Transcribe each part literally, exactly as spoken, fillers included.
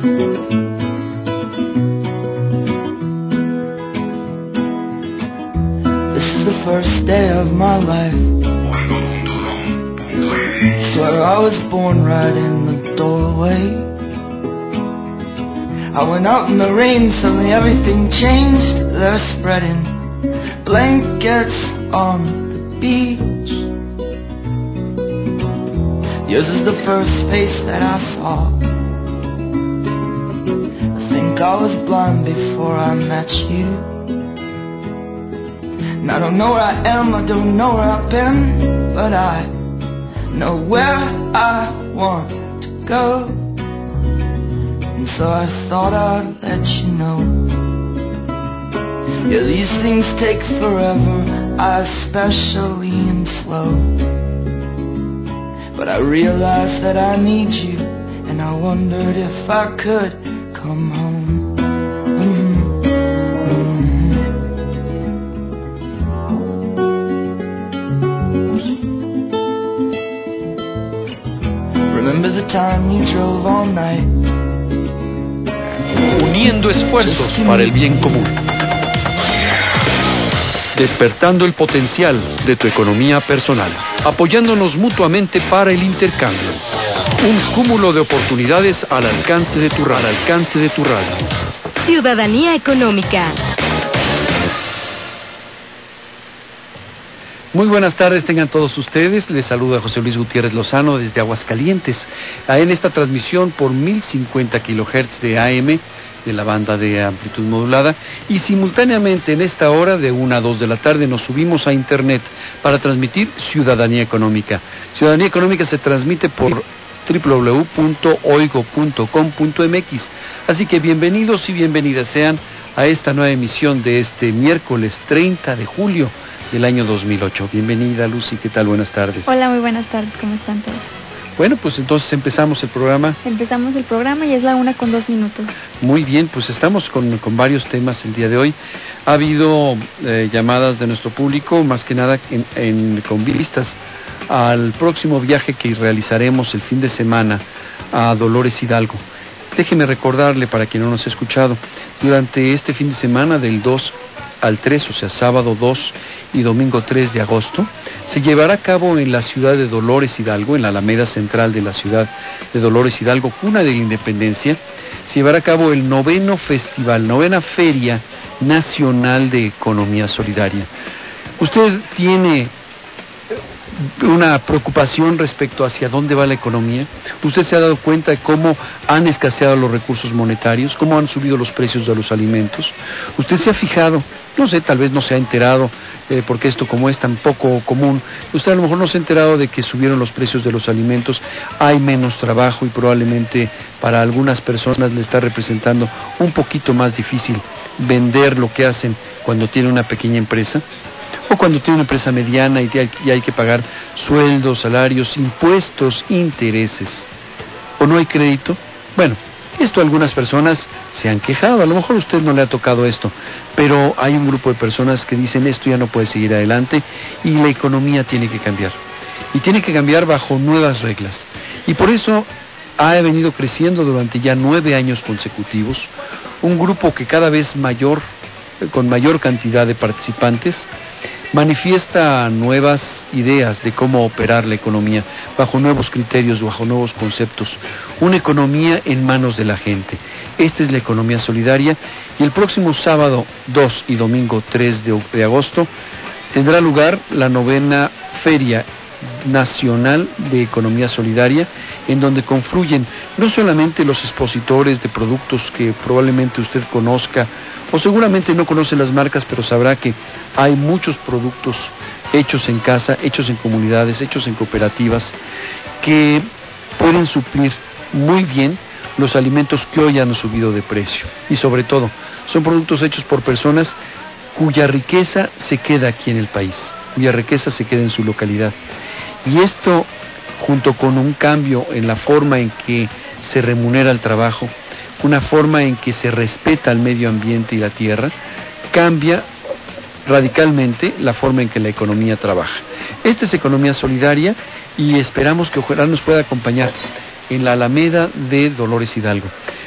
This is the first day of my life. Swear I was born right in the doorway. I went out in the rain, suddenly everything changed. They're spreading blankets on the beach. Yours is the first face that I saw. I think I was blind before I met you. And I don't know where I am, I don't know where I've been, but I know where I want to go. And so I thought I'd let you know. Yeah, these things take forever, I especially am slow. But I realized that I need you, and I wondered if I could come home. Mm-hmm. Remember the time you drove all night. Uniendo esfuerzos para el bien común. Despertando el potencial de tu economía personal. Apoyándonos mutuamente para el intercambio. Un cúmulo de oportunidades al alcance de tu radio. Al alcance de tu radio. Ciudadanía económica. Muy buenas tardes tengan todos ustedes. Les saluda José Luis Gutiérrez Lozano desde Aguascalientes. En esta transmisión por mil cincuenta kilohertz de A M de la banda de amplitud modulada, y simultáneamente en esta hora de una a dos de la tarde nos subimos a internet para transmitir Ciudadanía Económica. Ciudadanía Económica se transmite por doble u doble u doble u punto oigo punto com punto m x. Así que bienvenidos y bienvenidas sean a esta nueva emisión de este miércoles treinta de julio del año dos mil ocho. Bienvenida, Lucy, ¿qué tal? Buenas tardes. Hola, muy buenas tardes, ¿cómo están todos? Bueno, pues entonces empezamos el programa. Empezamos el programa y es la una con dos minutos. Muy bien, pues estamos con, con varios temas el día de hoy. Ha habido eh, llamadas de nuestro público, más que nada en, en, con vistas al próximo viaje que realizaremos el fin de semana a Dolores Hidalgo. Déjeme recordarle, para quien no nos ha escuchado, durante este fin de semana del dos al tres, o sea, sábado dos y domingo tres de agosto, se llevará a cabo en la ciudad de Dolores Hidalgo, en la Alameda Central de la ciudad de Dolores Hidalgo, cuna de la Independencia, se llevará a cabo el noveno festival, novena Feria Nacional de Economía Solidaria. ¿Usted tiene una preocupación respecto hacia dónde va la economía? ¿Usted se ha dado cuenta de cómo han escaseado los recursos monetarios, cómo han subido los precios de los alimentos? ¿Usted se ha fijado? No sé, tal vez no se ha enterado, eh, porque esto como es tan poco común, usted a lo mejor no se ha enterado de que subieron los precios de los alimentos, hay menos trabajo y probablemente para algunas personas le está representando un poquito más difícil vender lo que hacen cuando tiene una pequeña empresa, o cuando tiene una empresa mediana y hay que pagar sueldos, salarios, impuestos, intereses, o no hay crédito. Bueno, esto algunas personas se han quejado, a lo mejor a usted no le ha tocado esto, pero hay un grupo de personas que dicen esto ya no puede seguir adelante y la economía tiene que cambiar. Y tiene que cambiar bajo nuevas reglas. Y por eso ha venido creciendo durante ya nueve años consecutivos un grupo que cada vez mayor, con mayor cantidad de participantes, manifiesta nuevas ideas de cómo operar la economía, bajo nuevos criterios, bajo nuevos conceptos. Una economía en manos de la gente. Esta es la economía solidaria, y el próximo sábado dos y domingo tres de agosto tendrá lugar la novena Feria Nacional de Economía Solidaria, en donde confluyen no solamente los expositores de productos que probablemente usted conozca, o seguramente no conoce las marcas, pero sabrá que hay muchos productos hechos en casa, hechos en comunidades, hechos en cooperativas, que pueden suplir muy bien los alimentos que hoy han subido de precio. Y sobre todo, son productos hechos por personas cuya riqueza se queda aquí en el país, cuya riqueza se queda en su localidad. Y esto, junto con un cambio en la forma en que se remunera el trabajo, una forma en que se respeta el medio ambiente y la tierra, cambia radicalmente la forma en que la economía trabaja. Esta es economía solidaria y esperamos que ojalá nos pueda acompañar en la Alameda de Dolores Hidalgo.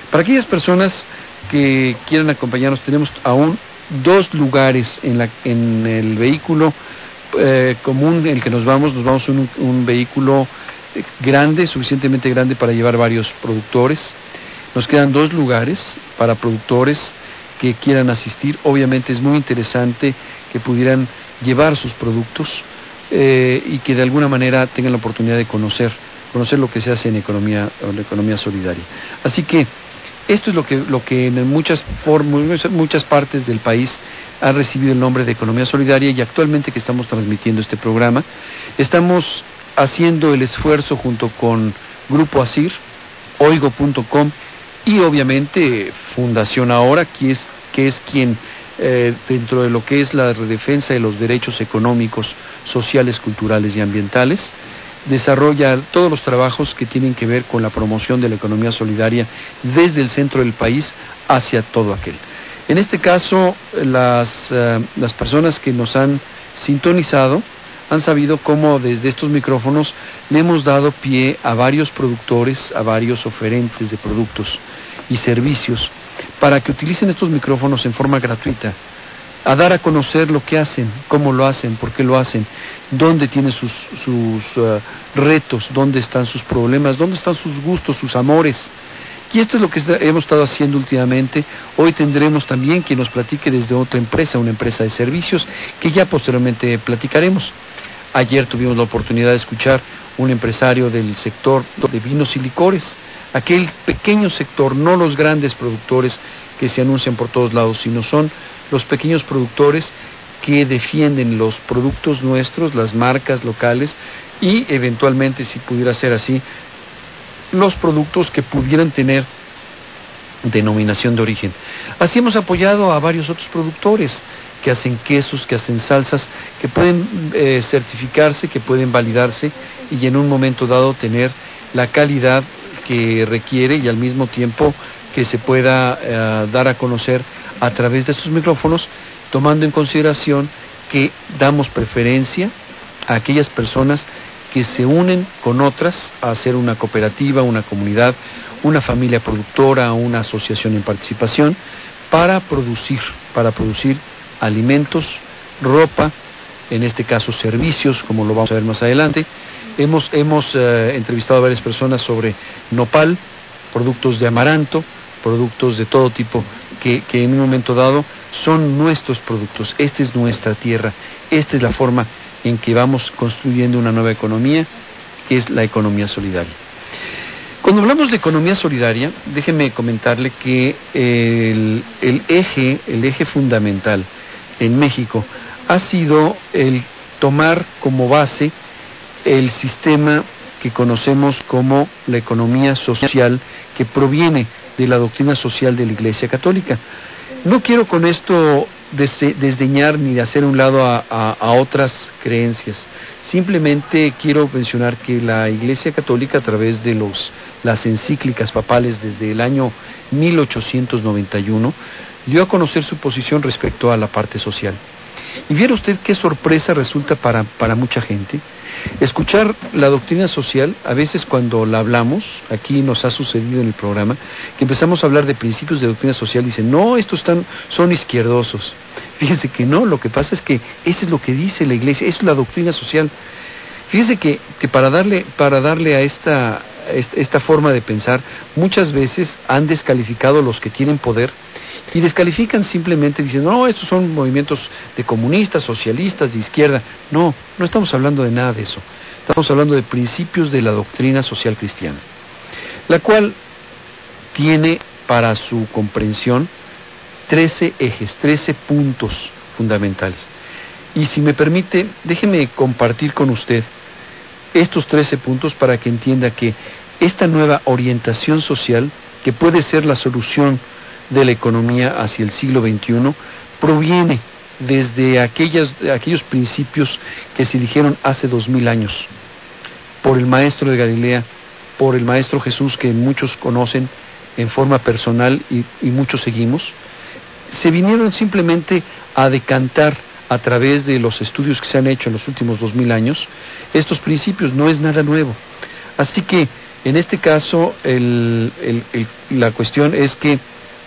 Para aquellas personas que quieran acompañarnos, tenemos aún dos lugares en, la, en el vehículo eh, común en el que nos vamos. Nos vamos en un, un vehículo grande, suficientemente grande para llevar varios productores. Nos quedan dos lugares para productores que quieran asistir. Obviamente es muy interesante que pudieran llevar sus productos eh, y que de alguna manera tengan la oportunidad de conocer conocer lo que se hace en economía en la economía solidaria. Así que esto es lo que lo que en muchas formas, muchas partes del país ha recibido el nombre de economía solidaria, y actualmente que estamos transmitiendo este programa, estamos haciendo el esfuerzo junto con Grupo Asir, oigo punto com y obviamente Fundación Ahora, que es, que es quien eh, dentro de lo que es la defensa de los derechos económicos, sociales, culturales y ambientales, desarrolla todos los trabajos que tienen que ver con la promoción de la economía solidaria desde el centro del país hacia todo aquel. En este caso, las, uh, las personas que nos han sintonizado han sabido cómo desde estos micrófonos le hemos dado pie a varios productores, a varios oferentes de productos y servicios para que utilicen estos micrófonos en forma gratuita, a dar a conocer lo que hacen, cómo lo hacen, por qué lo hacen, dónde tienen sus, sus uh, retos, dónde están sus problemas, dónde están sus gustos, sus amores. Y esto es lo que hemos estado haciendo últimamente. Hoy tendremos también quien nos platique desde otra empresa, una empresa de servicios, que ya posteriormente platicaremos. Ayer tuvimos la oportunidad de escuchar un empresario del sector de vinos y licores, aquel pequeño sector, no los grandes productores que se anuncian por todos lados, sino son los pequeños productores que defienden los productos nuestros, las marcas locales y eventualmente, si pudiera ser así, los productos que pudieran tener denominación de origen. Así hemos apoyado a varios otros productores que hacen quesos, que hacen salsas, que pueden eh, certificarse, que pueden validarse y en un momento dado tener la calidad que requiere y al mismo tiempo que se pueda eh, dar a conocer a través de estos micrófonos, tomando en consideración que damos preferencia a aquellas personas que se unen con otras a hacer una cooperativa, una comunidad, una familia productora, una asociación en participación para producir, para producir alimentos, ropa, en este caso servicios, como lo vamos a ver más adelante. Hemos, hemos eh, entrevistado a varias personas sobre nopal, productos de amaranto, productos de todo tipo, que, que en un momento dado son nuestros productos. Esta es nuestra tierra, esta es la forma en que vamos construyendo una nueva economía, que es la economía solidaria. Cuando hablamos de economía solidaria, déjeme comentarle que el, el eje, el eje fundamental en México ha sido el tomar como base el sistema que conocemos como la economía social, que proviene de la doctrina social de la Iglesia Católica. No quiero con esto desdeñar ni hacer un lado a, a, a otras creencias. Simplemente quiero mencionar que la Iglesia Católica, a través de los, las encíclicas papales desde el año mil ochocientos noventa y uno, dio a conocer su posición respecto a la parte social. Y viera usted qué sorpresa resulta para, para mucha gente escuchar la doctrina social. A veces cuando la hablamos, aquí nos ha sucedido en el programa, que empezamos a hablar de principios de doctrina social, dicen, no, estos están, son izquierdosos. Fíjense que no, lo que pasa es que eso es lo que dice la Iglesia, eso es la doctrina social. Fíjense que, que para darle, para darle a esta, esta, esta forma de pensar, muchas veces han descalificado los que tienen poder y descalifican simplemente diciendo, no, estos son movimientos de comunistas, socialistas, de izquierda. No, no estamos hablando de nada de eso. Estamos hablando de principios de la doctrina social cristiana, la cual tiene para su comprensión trece ejes, trece puntos fundamentales. Y si me permite, déjeme compartir con usted estos trece puntos para que entienda que esta nueva orientación social, que puede ser la solución de la economía hacia el siglo veintiuno, proviene desde aquellas, aquellos principios que se dijeron hace dos mil años por el maestro de Galilea, por el maestro Jesús, que muchos conocen en forma personal y, y muchos seguimos. Se vinieron simplemente a decantar a través de los estudios que se han hecho en los últimos dos mil años estos principios. No es nada nuevo. Así que En este caso, el, el, el, la cuestión es que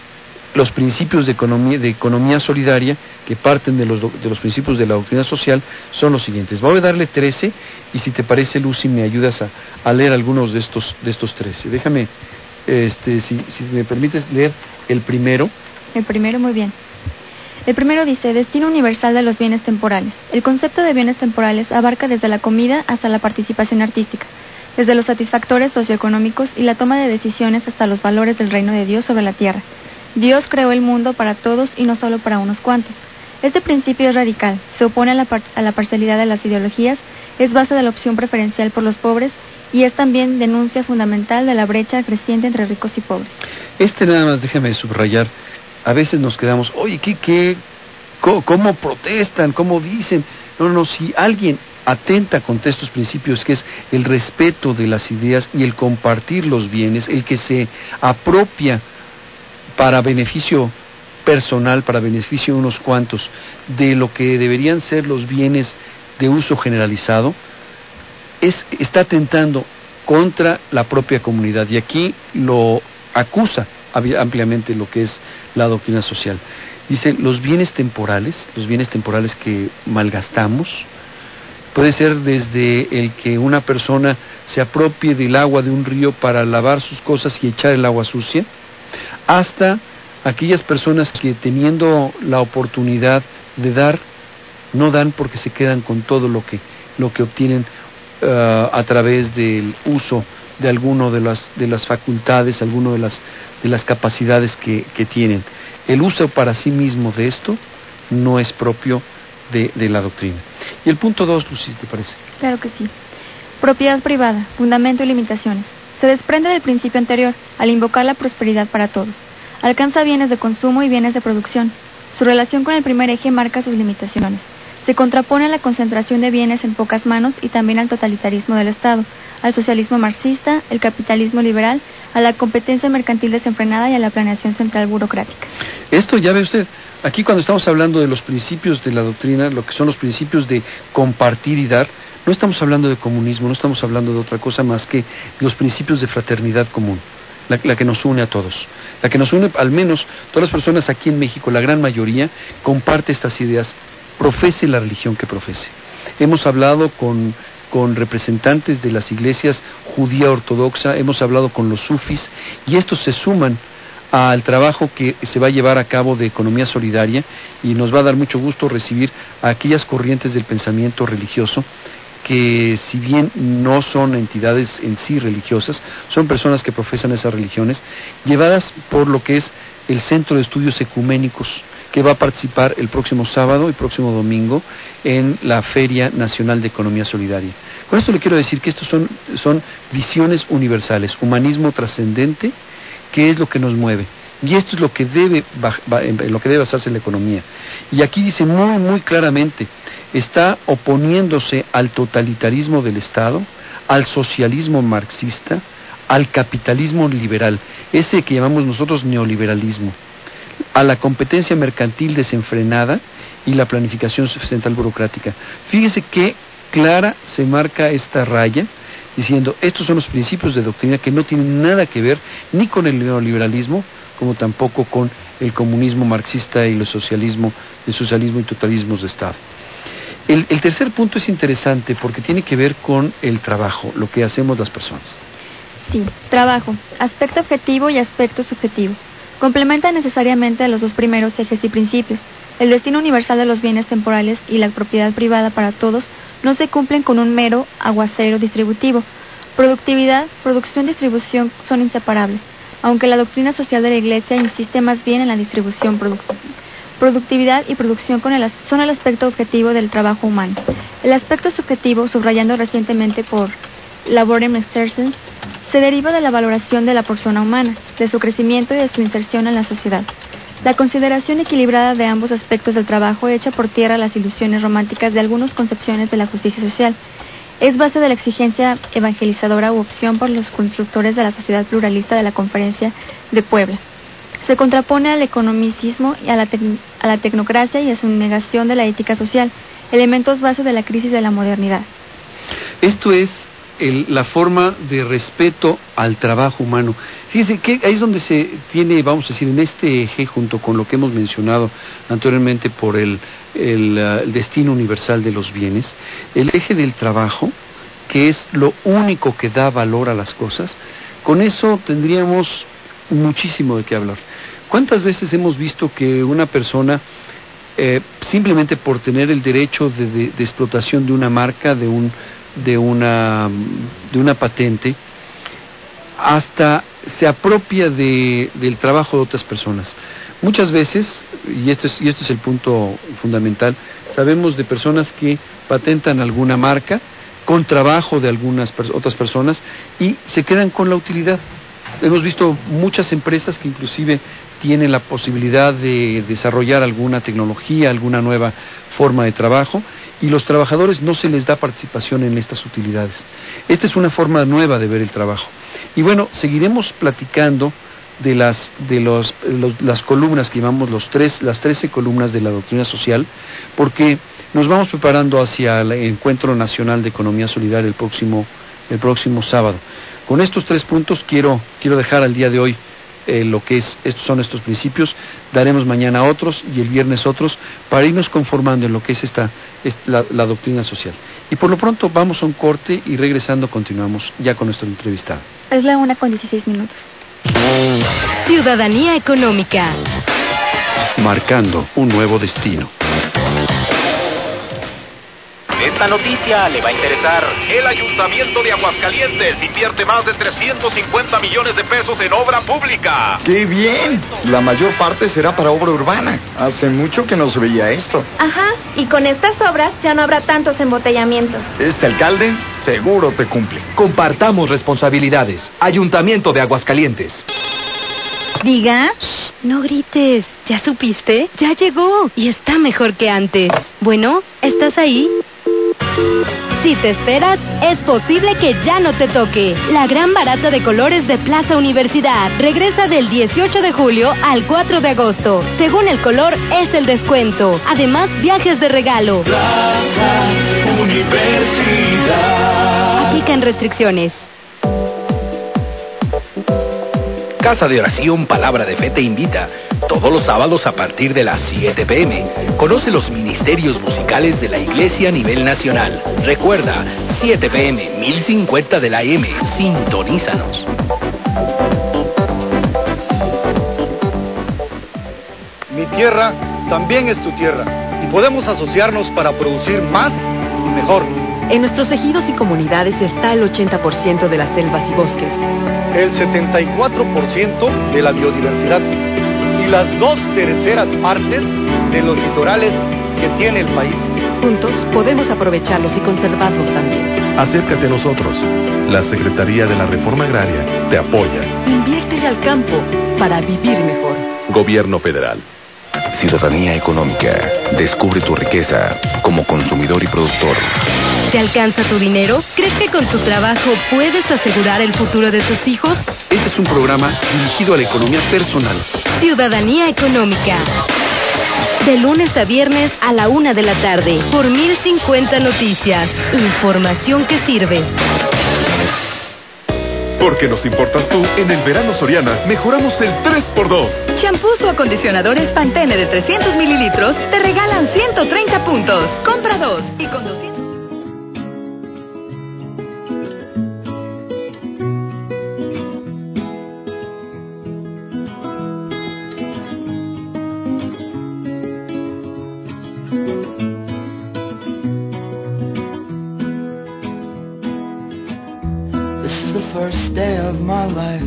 los principios de economía, de economía solidaria, que parten de los, de los principios de la doctrina social, son los siguientes. Voy a darle trece, y si te parece, Lucy, me ayudas a, a leer algunos de estos, de estos trece. Déjame, este, si, si me permites leer el primero. El primero, muy bien. El primero dice, destino universal de los bienes temporales. El concepto de bienes temporales abarca desde la comida hasta la participación artística, desde los satisfactores socioeconómicos y la toma de decisiones hasta los valores del reino de Dios sobre la tierra. Dios creó el mundo para todos y no solo para unos cuantos. Este principio es radical, se opone a la, par- a la parcialidad de las ideologías, es base de la opción preferencial por los pobres y es también denuncia fundamental de la brecha creciente entre ricos y pobres. Este nada más déjame subrayar, a veces nos quedamos, oye, ¿qué, qué, cómo, cómo protestan, cómo dicen? No, no, si alguien atenta contra estos principios, que es el respeto de las ideas y el compartir los bienes, el que se apropia para beneficio personal, para beneficio de unos cuantos, de lo que deberían ser los bienes de uso generalizado, es, está atentando contra la propia comunidad, y aquí lo acusa ampliamente lo que es la doctrina social. Dice, los bienes temporales, los bienes temporales que malgastamos, puede ser desde el que una persona se apropie del agua de un río para lavar sus cosas y echar el agua sucia, hasta aquellas personas que, teniendo la oportunidad de dar, no dan porque se quedan con todo lo que lo que obtienen uh, a través del uso de alguno de las de las facultades, alguno de las de las capacidades que, que tienen. El uso para sí mismo de esto no es propio de, de la doctrina. Y el punto dos, Lucy, ¿te parece? Claro que sí. Propiedad privada, fundamento y limitaciones. Se desprende del principio anterior al invocar la prosperidad para todos. Alcanza bienes de consumo y bienes de producción. Su relación con el primer eje marca sus limitaciones. Se contrapone a la concentración de bienes en pocas manos y también al totalitarismo del Estado, al socialismo marxista, el capitalismo liberal, a la competencia mercantil desenfrenada y a la planeación central burocrática. Esto ya ve usted, aquí cuando estamos hablando de los principios de la doctrina, lo que son los principios de compartir y dar, no estamos hablando de comunismo, no estamos hablando de otra cosa más que los principios de fraternidad común, la, la que nos une a todos, la que nos une, al menos todas las personas aquí en México, la gran mayoría, comparte estas ideas, profese la religión que profese. Hemos hablado con, con representantes de las iglesias judía ortodoxa, hemos hablado con los sufis, y estos se suman al trabajo que se va a llevar a cabo de economía solidaria, y nos va a dar mucho gusto recibir a aquellas corrientes del pensamiento religioso que, si bien no son entidades en sí religiosas, son personas que profesan esas religiones, llevadas por lo que es el Centro de Estudios Ecuménicos, que va a participar el próximo sábado y próximo domingo en la Feria Nacional de Economía Solidaria. Con esto le quiero decir que estos son, son visiones universales, humanismo trascendente, que es lo que nos mueve. Y esto es lo que debe, lo que debe basarse en la economía. Y aquí dice muy, muy claramente, está oponiéndose al totalitarismo del Estado, al socialismo marxista, al capitalismo liberal, ese que llamamos nosotros neoliberalismo, a la competencia mercantil desenfrenada y la planificación central burocrática. Fíjese qué clara se marca esta raya, diciendo, estos son los principios de doctrina que no tienen nada que ver ni con el neoliberalismo, como tampoco con el comunismo marxista y el socialismo, el socialismo y totalismos de Estado. El, el tercer punto es interesante porque tiene que ver con el trabajo, lo que hacemos las personas. Sí, trabajo, aspecto objetivo y aspecto subjetivo. Complementa necesariamente a los dos primeros ejes y principios. El destino universal de los bienes temporales y la propiedad privada para todos no se cumplen con un mero aguacero distributivo. Productividad, producción y distribución son inseparables, aunque la doctrina social de la Iglesia insiste más bien en la distribución productiva. Productividad y producción con el, son el aspecto objetivo del trabajo humano. El aspecto subjetivo, subrayando recientemente por Laborem Exercens, se deriva de la valoración de la persona humana, de su crecimiento y de su inserción en la sociedad. La consideración equilibrada de ambos aspectos del trabajo echa por tierra las ilusiones románticas de algunas concepciones de la justicia social. Es base de la exigencia evangelizadora u opción por los constructores de la sociedad pluralista de la Conferencia de Puebla. Se contrapone al economicismo y a la, tec- a la tecnocracia y a su negación de la ética social, elementos base de la crisis de la modernidad. Esto es el, la forma de respeto al trabajo humano. Fíjense que ahí es donde se tiene, vamos a decir, en este eje, junto con lo que hemos mencionado anteriormente por el, el, uh, el destino universal de los bienes, el eje del trabajo, que es lo único que da valor a las cosas. Con eso tendríamos muchísimo de qué hablar. ¿Cuántas veces hemos visto que una persona, eh, simplemente por tener el derecho de, de, de explotación de una marca, de un de una de una patente, hasta se apropia de, del trabajo de otras personas? Muchas veces, y esto es, y esto es el punto fundamental, sabemos de personas que patentan alguna marca con trabajo de algunas pers- otras personas y se quedan con la utilidad. Hemos visto muchas empresas que inclusive tienen la posibilidad de desarrollar alguna tecnología, alguna nueva forma de trabajo, y los trabajadores no se les da participación en estas utilidades. Esta es una forma nueva de ver el trabajo. Y bueno, seguiremos platicando de las de los, los las columnas que llamamos los tres las trece columnas de la doctrina social, porque nos vamos preparando hacia el Encuentro Nacional de Economía Solidaria el próximo el próximo sábado. Con estos tres puntos quiero quiero dejar al día de hoy eh, lo que es estos son estos principios. Daremos mañana otros y el viernes otros para irnos conformando en lo que es esta, esta la, la doctrina social. Y por lo pronto vamos a un corte y regresando continuamos ya con nuestro entrevistado. Es la una con dieciséis minutos. Ciudadanía económica. Marcando un nuevo destino. Esta noticia le va a interesar. El Ayuntamiento de Aguascalientes invierte más de trescientos cincuenta millones de pesos en obra pública. ¡Qué bien! La mayor parte será para obra urbana. Hace mucho que no se veía esto. Ajá, y con estas obras ya no habrá tantos embotellamientos. Este alcalde seguro te cumple. Compartamos responsabilidades. Ayuntamiento de Aguascalientes. Diga, no grites. ¿Ya supiste? Ya llegó y está mejor que antes. Bueno, ¿estás ahí? Si te esperas, es posible que ya no te toque. La gran barata de colores de Plaza Universidad regresa del dieciocho de julio al cuatro de agosto. Según el color, es el descuento. Además, viajes de regalo. Plaza Universidad. Aplican restricciones. Casa de Oración Palabra de Fe te invita todos los sábados a partir de las siete pe eme. Conoce los ministerios musicales de la Iglesia a nivel nacional. Recuerda, siete pe eme, mil cincuenta de la A M. Sintonízanos. Mi tierra también es tu tierra y podemos asociarnos para producir más y mejor. En nuestros ejidos y comunidades está el ochenta por ciento de las selvas y bosques, el setenta y cuatro por ciento de la biodiversidad y las dos terceras partes de los litorales que tiene el país. Juntos podemos aprovecharlos y conservarlos también. Acércate a nosotros. La Secretaría de la Reforma Agraria te apoya. Inviértele al campo para vivir mejor. Gobierno Federal. Ciudadanía económica. Descubre tu riqueza como consumidor y productor. ¿Te alcanza tu dinero? ¿Crees que con tu trabajo puedes asegurar el futuro de tus hijos? Este es un programa dirigido a la economía personal. Ciudadanía económica. De lunes a viernes a la una de la tarde. Por mil cincuenta Noticias. Información que sirve. Porque nos importas tú, en el verano Soriana mejoramos el tres por dos. Shampoos o acondicionadores Pantene de trescientos mililitros te regalan ciento treinta puntos. Compra dos y con doscientos. First day of my life.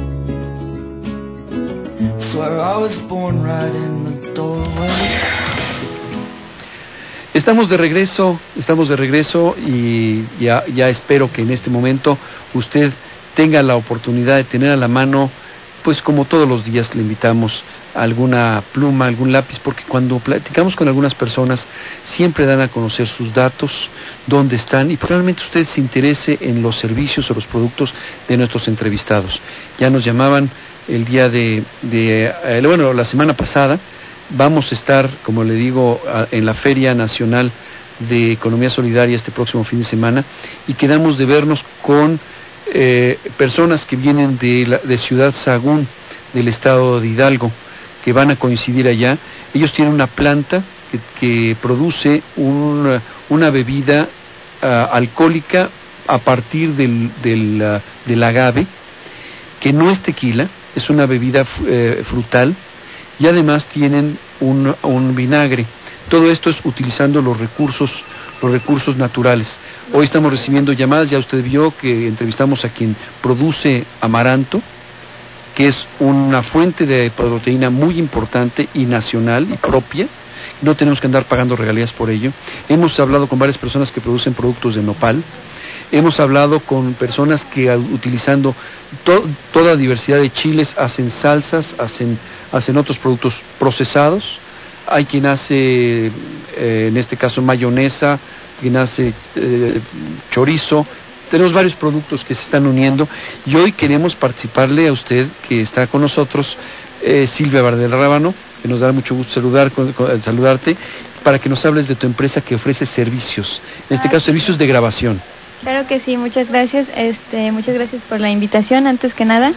Swear I was born right in the doorway. Estamos de regreso, estamos de regreso y ya, ya espero que en este momento usted tenga la oportunidad de tener a la mano, pues como todos los días le invitamos, alguna pluma, algún lápiz, porque cuando platicamos con algunas personas siempre dan a conocer sus datos, dónde están y probablemente usted se interese en los servicios o los productos de nuestros entrevistados. Ya nos llamaban el día de, de eh, bueno, la semana pasada. Vamos a estar, como le digo, en la Feria Nacional de Economía Solidaria este próximo fin de semana y quedamos de vernos con eh, personas que vienen de, la, de Ciudad Sagún, del estado de Hidalgo, que van a coincidir allá. Ellos tienen una planta que, que produce un, una bebida uh, alcohólica a partir del, del, uh, del agave, que no es tequila, es una bebida eh, frutal, y además tienen un, un vinagre. Todo esto es utilizando los recursos, los recursos naturales. Hoy estamos recibiendo llamadas, ya usted vio que entrevistamos a quien produce amaranto, que es una fuente de proteína muy importante y nacional y propia. No tenemos que andar pagando regalías por ello. Hemos hablado con varias personas que producen productos de nopal. Hemos hablado con personas que utilizando to, toda diversidad de chiles hacen salsas, hacen, hacen otros productos procesados. Hay quien hace, eh, en este caso, mayonesa, quien hace eh, chorizo. Tenemos varios productos que se están uniendo y hoy queremos participarle a usted que está con nosotros, eh, Silvia Valderrábano, que nos da mucho gusto saludar, con, con, saludarte, para que nos hables de tu empresa que ofrece servicios, en este ah, caso servicios de grabación. Claro que sí, muchas gracias, este, muchas gracias por la invitación antes que nada.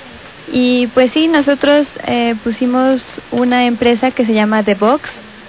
Y pues sí, nosotros eh, pusimos una empresa que se llama The Box,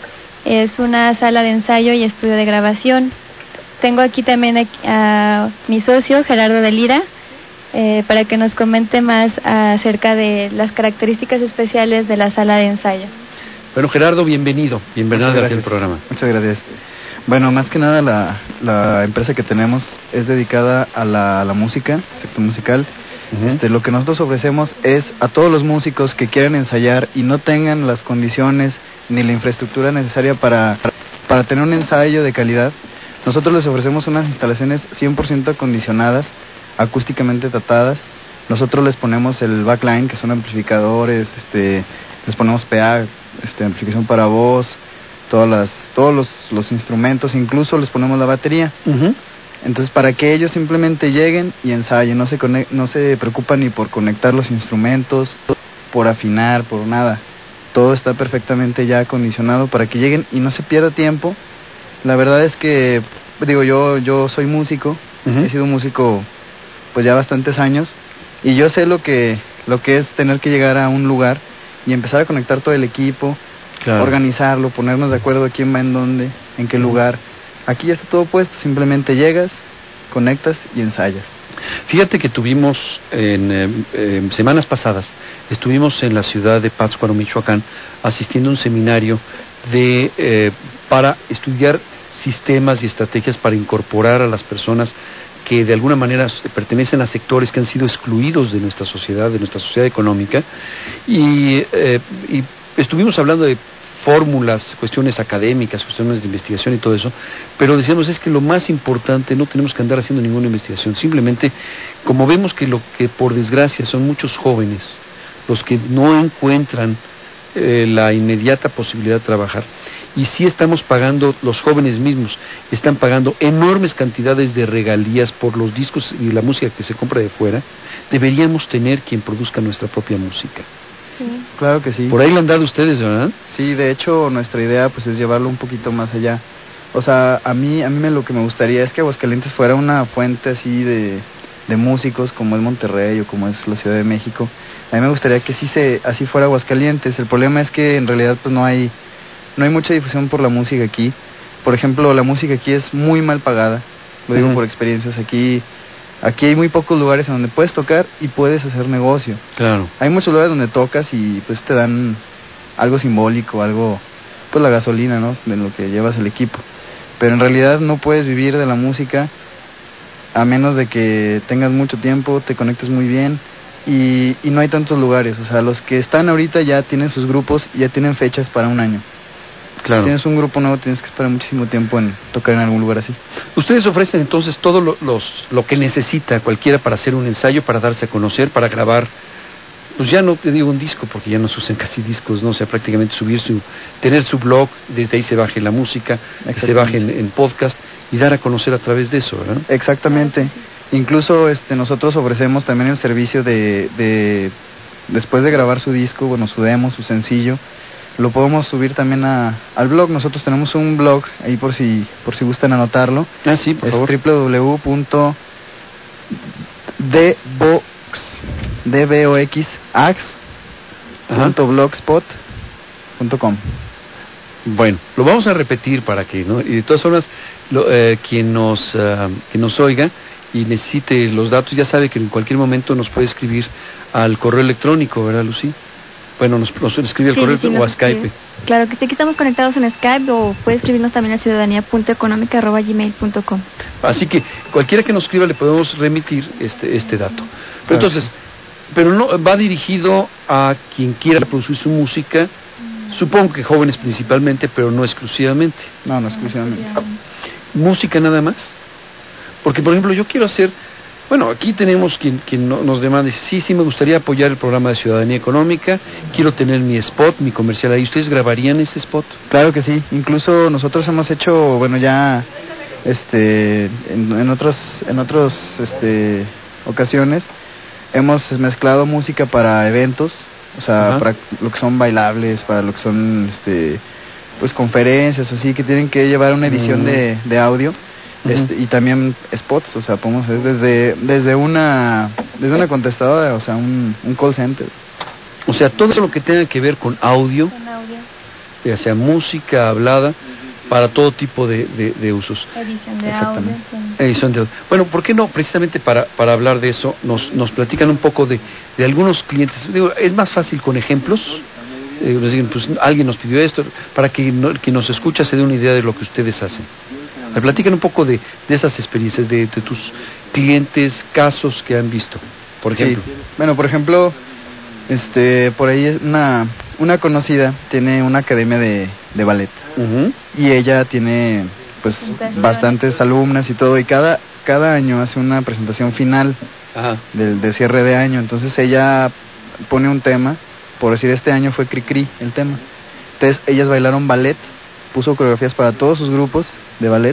es una sala de ensayo y estudio de grabación. Tengo aquí también a, a mi socio, Gerardo de Lira, eh, para que nos comente más acerca de las características especiales de la sala de ensayo. Bueno, Gerardo, bienvenido, bienvenido al programa. Muchas gracias. Bueno, más que nada la, la empresa que tenemos es dedicada a la, a la música, sector musical. Uh-huh. Este, lo que nosotros ofrecemos es a todos los músicos que quieran ensayar y no tengan las condiciones ni la infraestructura necesaria para, para tener un ensayo de calidad. Nosotros les ofrecemos unas instalaciones cien por ciento acondicionadas, acústicamente tratadas. Nosotros les ponemos el backline, que son amplificadores, este, les ponemos P A, este, amplificación para voz, todas las, todos los, los instrumentos, incluso les ponemos la batería. Uh-huh. Entonces, para que ellos simplemente lleguen y ensayen, no se, conect, no se preocupan ni por conectar los instrumentos, por afinar, por nada. Todo está perfectamente ya acondicionado para que lleguen y no se pierda tiempo. La verdad es que, digo, yo yo soy músico, uh-huh. he sido músico pues ya bastantes años, y yo sé lo que lo que es tener que llegar a un lugar y empezar a conectar todo el equipo, claro. organizarlo, ponernos de acuerdo quién va en dónde, en qué uh-huh. lugar. Aquí ya está todo puesto, simplemente llegas, conectas y ensayas. Fíjate que tuvimos en eh, eh, semanas pasadas, estuvimos en la ciudad de Pátzcuaro, Michoacán, asistiendo a un seminario de eh, para estudiar sistemas y estrategias para incorporar a las personas que de alguna manera pertenecen a sectores que han sido excluidos de nuestra sociedad, de nuestra sociedad económica, y, eh, y estuvimos hablando de fórmulas, cuestiones académicas, cuestiones de investigación y todo eso, pero decíamos es que lo más importante, no tenemos que andar haciendo ninguna investigación, simplemente como vemos que lo que por desgracia son muchos jóvenes los que no encuentran eh, la inmediata posibilidad de trabajar, y sí estamos pagando, los jóvenes mismos están pagando enormes cantidades de regalías por los discos y la música que se compra de fuera, deberíamos tener quien produzca nuestra propia música. Sí. Claro que sí. Por ahí lo han dado ustedes, ¿verdad? Sí, de hecho nuestra idea pues es llevarlo un poquito más allá. O sea, a mí a mí me, lo que me gustaría es que Aguascalientes fuera una fuente así de, de músicos como es Monterrey o como es la Ciudad de México. A mí me gustaría que sí se así fuera Aguascalientes. El problema es que en realidad pues no hay no hay mucha difusión por la música aquí. Por ejemplo, la música aquí es muy mal pagada. Lo digo uh-huh. por experiencias. Aquí Aquí hay muy pocos lugares en donde puedes tocar y puedes hacer negocio. Claro. Hay muchos lugares donde tocas y pues te dan algo simbólico, algo, pues la gasolina, ¿no? De lo que llevas el equipo. Pero en realidad no puedes vivir de la música a menos de que tengas mucho tiempo, te conectes muy bien y, y no hay tantos lugares. O sea, los que están ahorita ya tienen sus grupos y ya tienen fechas para un año. Claro. Si tienes un grupo nuevo, tienes que esperar muchísimo tiempo en tocar en algún lugar así. Ustedes ofrecen entonces todo lo, los, lo que necesita cualquiera para hacer un ensayo, para darse a conocer, para grabar, pues ya no te digo un disco, porque ya no se usan casi discos, no, o sea, prácticamente subir su, tener su blog, desde ahí se baje la música, se baje en, en podcast y dar a conocer a través de eso, ¿verdad? Exactamente. Incluso este, nosotros ofrecemos también el servicio de, de, después de grabar su disco, bueno, su demo, su sencillo, lo podemos subir también a, al blog. Nosotros tenemos un blog ahí por si por si gustan anotarlo. Ah, sí, por es favor. doble u doble u doble u punto dbox punto blogspot punto com. Bueno, lo vamos a repetir para que, ¿no? Y de todas formas, lo, eh, quien nos uh, quien nos oiga y necesite los datos, ya sabe que en cualquier momento nos puede escribir al correo electrónico, ¿verdad, Lucy? Bueno, nos, nos escribe al sí, correo sí, o a Skype. Escribe. Claro que sí, aquí estamos conectados en Skype, o puede escribirnos también a ciudadanía punto económica arroba gmail punto com. Así que cualquiera que nos escriba le podemos remitir este este dato. Pero entonces, pero no va dirigido a quien quiera producir su música, supongo que jóvenes principalmente, pero no exclusivamente. No, no exclusivamente. ¿Música nada más? Porque, por ejemplo, yo quiero hacer... Bueno, aquí tenemos quien, quien nos demanda, dice, sí, sí, me gustaría apoyar el programa de Ciudadanía Económica, quiero tener mi spot, mi comercial ahí. ¿Ustedes grabarían ese spot? Claro que sí. Incluso nosotros hemos hecho, bueno, ya este en, en otros en otros este ocasiones hemos mezclado música para eventos, o sea, Ajá. para lo que son bailables, para lo que son este pues conferencias, así, que tienen que llevar una edición mm. de, de audio. Uh-huh. Este, y también spots, o sea, podemos hacer desde desde una desde una contestadora, o sea, un, un call center. O sea, todo lo que tenga que ver con audio, con audio. Ya sea música hablada, para todo tipo de, de, de usos. Edición de audio. Sí. Edición de audio. Bueno, ¿por qué no? Precisamente para para hablar de eso, nos nos platican un poco de, de algunos clientes. Digo, es más fácil con ejemplos. Eh, nos digan, pues alguien nos pidió esto, para que no, quien nos escucha se dé una idea de lo que ustedes hacen. Me platican un poco de, de esas experiencias, de, de tus clientes, casos que han visto, por ejemplo. Sí. Bueno, por ejemplo, este, por ahí una una conocida tiene una academia de, de ballet. Uh-huh. Y ella tiene, pues, bastantes alumnas y todo, y cada cada año hace una presentación final de, de cierre de año. Entonces ella pone un tema, por decir, este año fue Cri Cri el tema. Entonces ellas bailaron ballet, puso coreografías para todos sus grupos de ballet,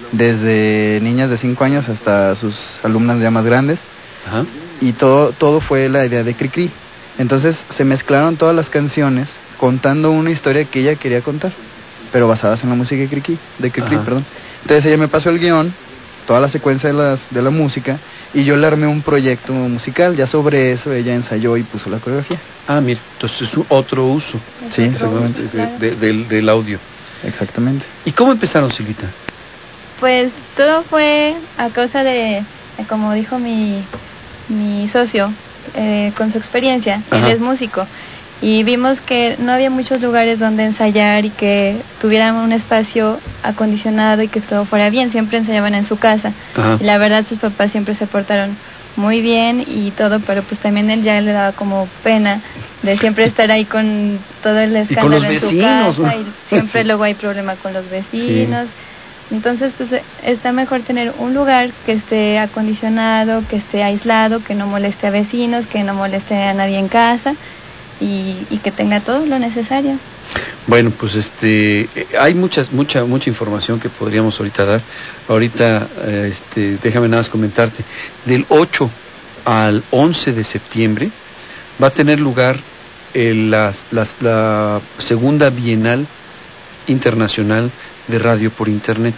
desde niñas de cinco años hasta sus alumnas ya más grandes. Ajá. Y todo todo fue la idea de Cri Cri. Entonces se mezclaron todas las canciones contando una historia que ella quería contar, pero basadas en la música de Cri Cri, de Cri Cri, perdón. Entonces ella me pasó el guión, toda la secuencia de, las, de la música, y yo le armé un proyecto musical. Ya sobre eso ella ensayó y puso la coreografía. Ah, mira, entonces es otro uso. Es sí, otro exactamente. Uso, claro. de, de, del, del audio. Exactamente. ¿Y cómo empezaron, Silvita? Pues todo fue a causa de, de como dijo mi, mi socio, eh, con su experiencia. Ajá. Él es músico. Y vimos que no había muchos lugares donde ensayar y que tuvieran un espacio acondicionado y que todo fuera bien. Siempre ensayaban en su casa. Ajá. Y la verdad sus papás siempre se portaron muy bien y todo, pero pues también él ya le daba como pena de siempre estar ahí con todo el escándalo en vecinos, su casa, ¿no? Y siempre luego hay problema con los vecinos. Sí. Entonces pues está mejor tener un lugar que esté acondicionado, que esté aislado, que no moleste a vecinos, que no moleste a nadie en casa y, y que tenga todo lo necesario. Bueno, pues este hay muchas mucha mucha información que podríamos ahorita dar. Ahorita eh, este déjame nada más comentarte. Del ocho al once de septiembre va a tener lugar el, las, las, la segunda Bienal Internacional de Radio por Internet.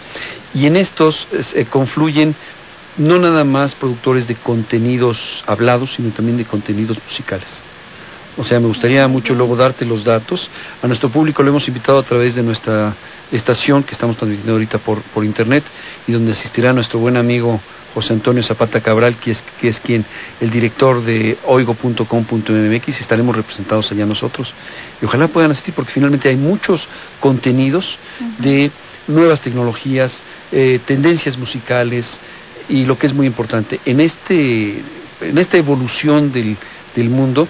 Y en estos eh, confluyen no nada más productores de contenidos hablados, sino también de contenidos musicales. O sea, me gustaría mucho luego darte los datos. A nuestro público lo hemos invitado a través de nuestra estación que estamos transmitiendo ahorita por, por internet, y donde asistirá nuestro buen amigo José Antonio Zapata Cabral, que es, que es quien, el director de oigo punto com punto m x, y estaremos representados allá nosotros. Y ojalá puedan asistir, porque finalmente hay muchos contenidos uh-huh. de nuevas tecnologías, eh, tendencias musicales, y lo que es muy importante, en este en esta evolución del, del mundo,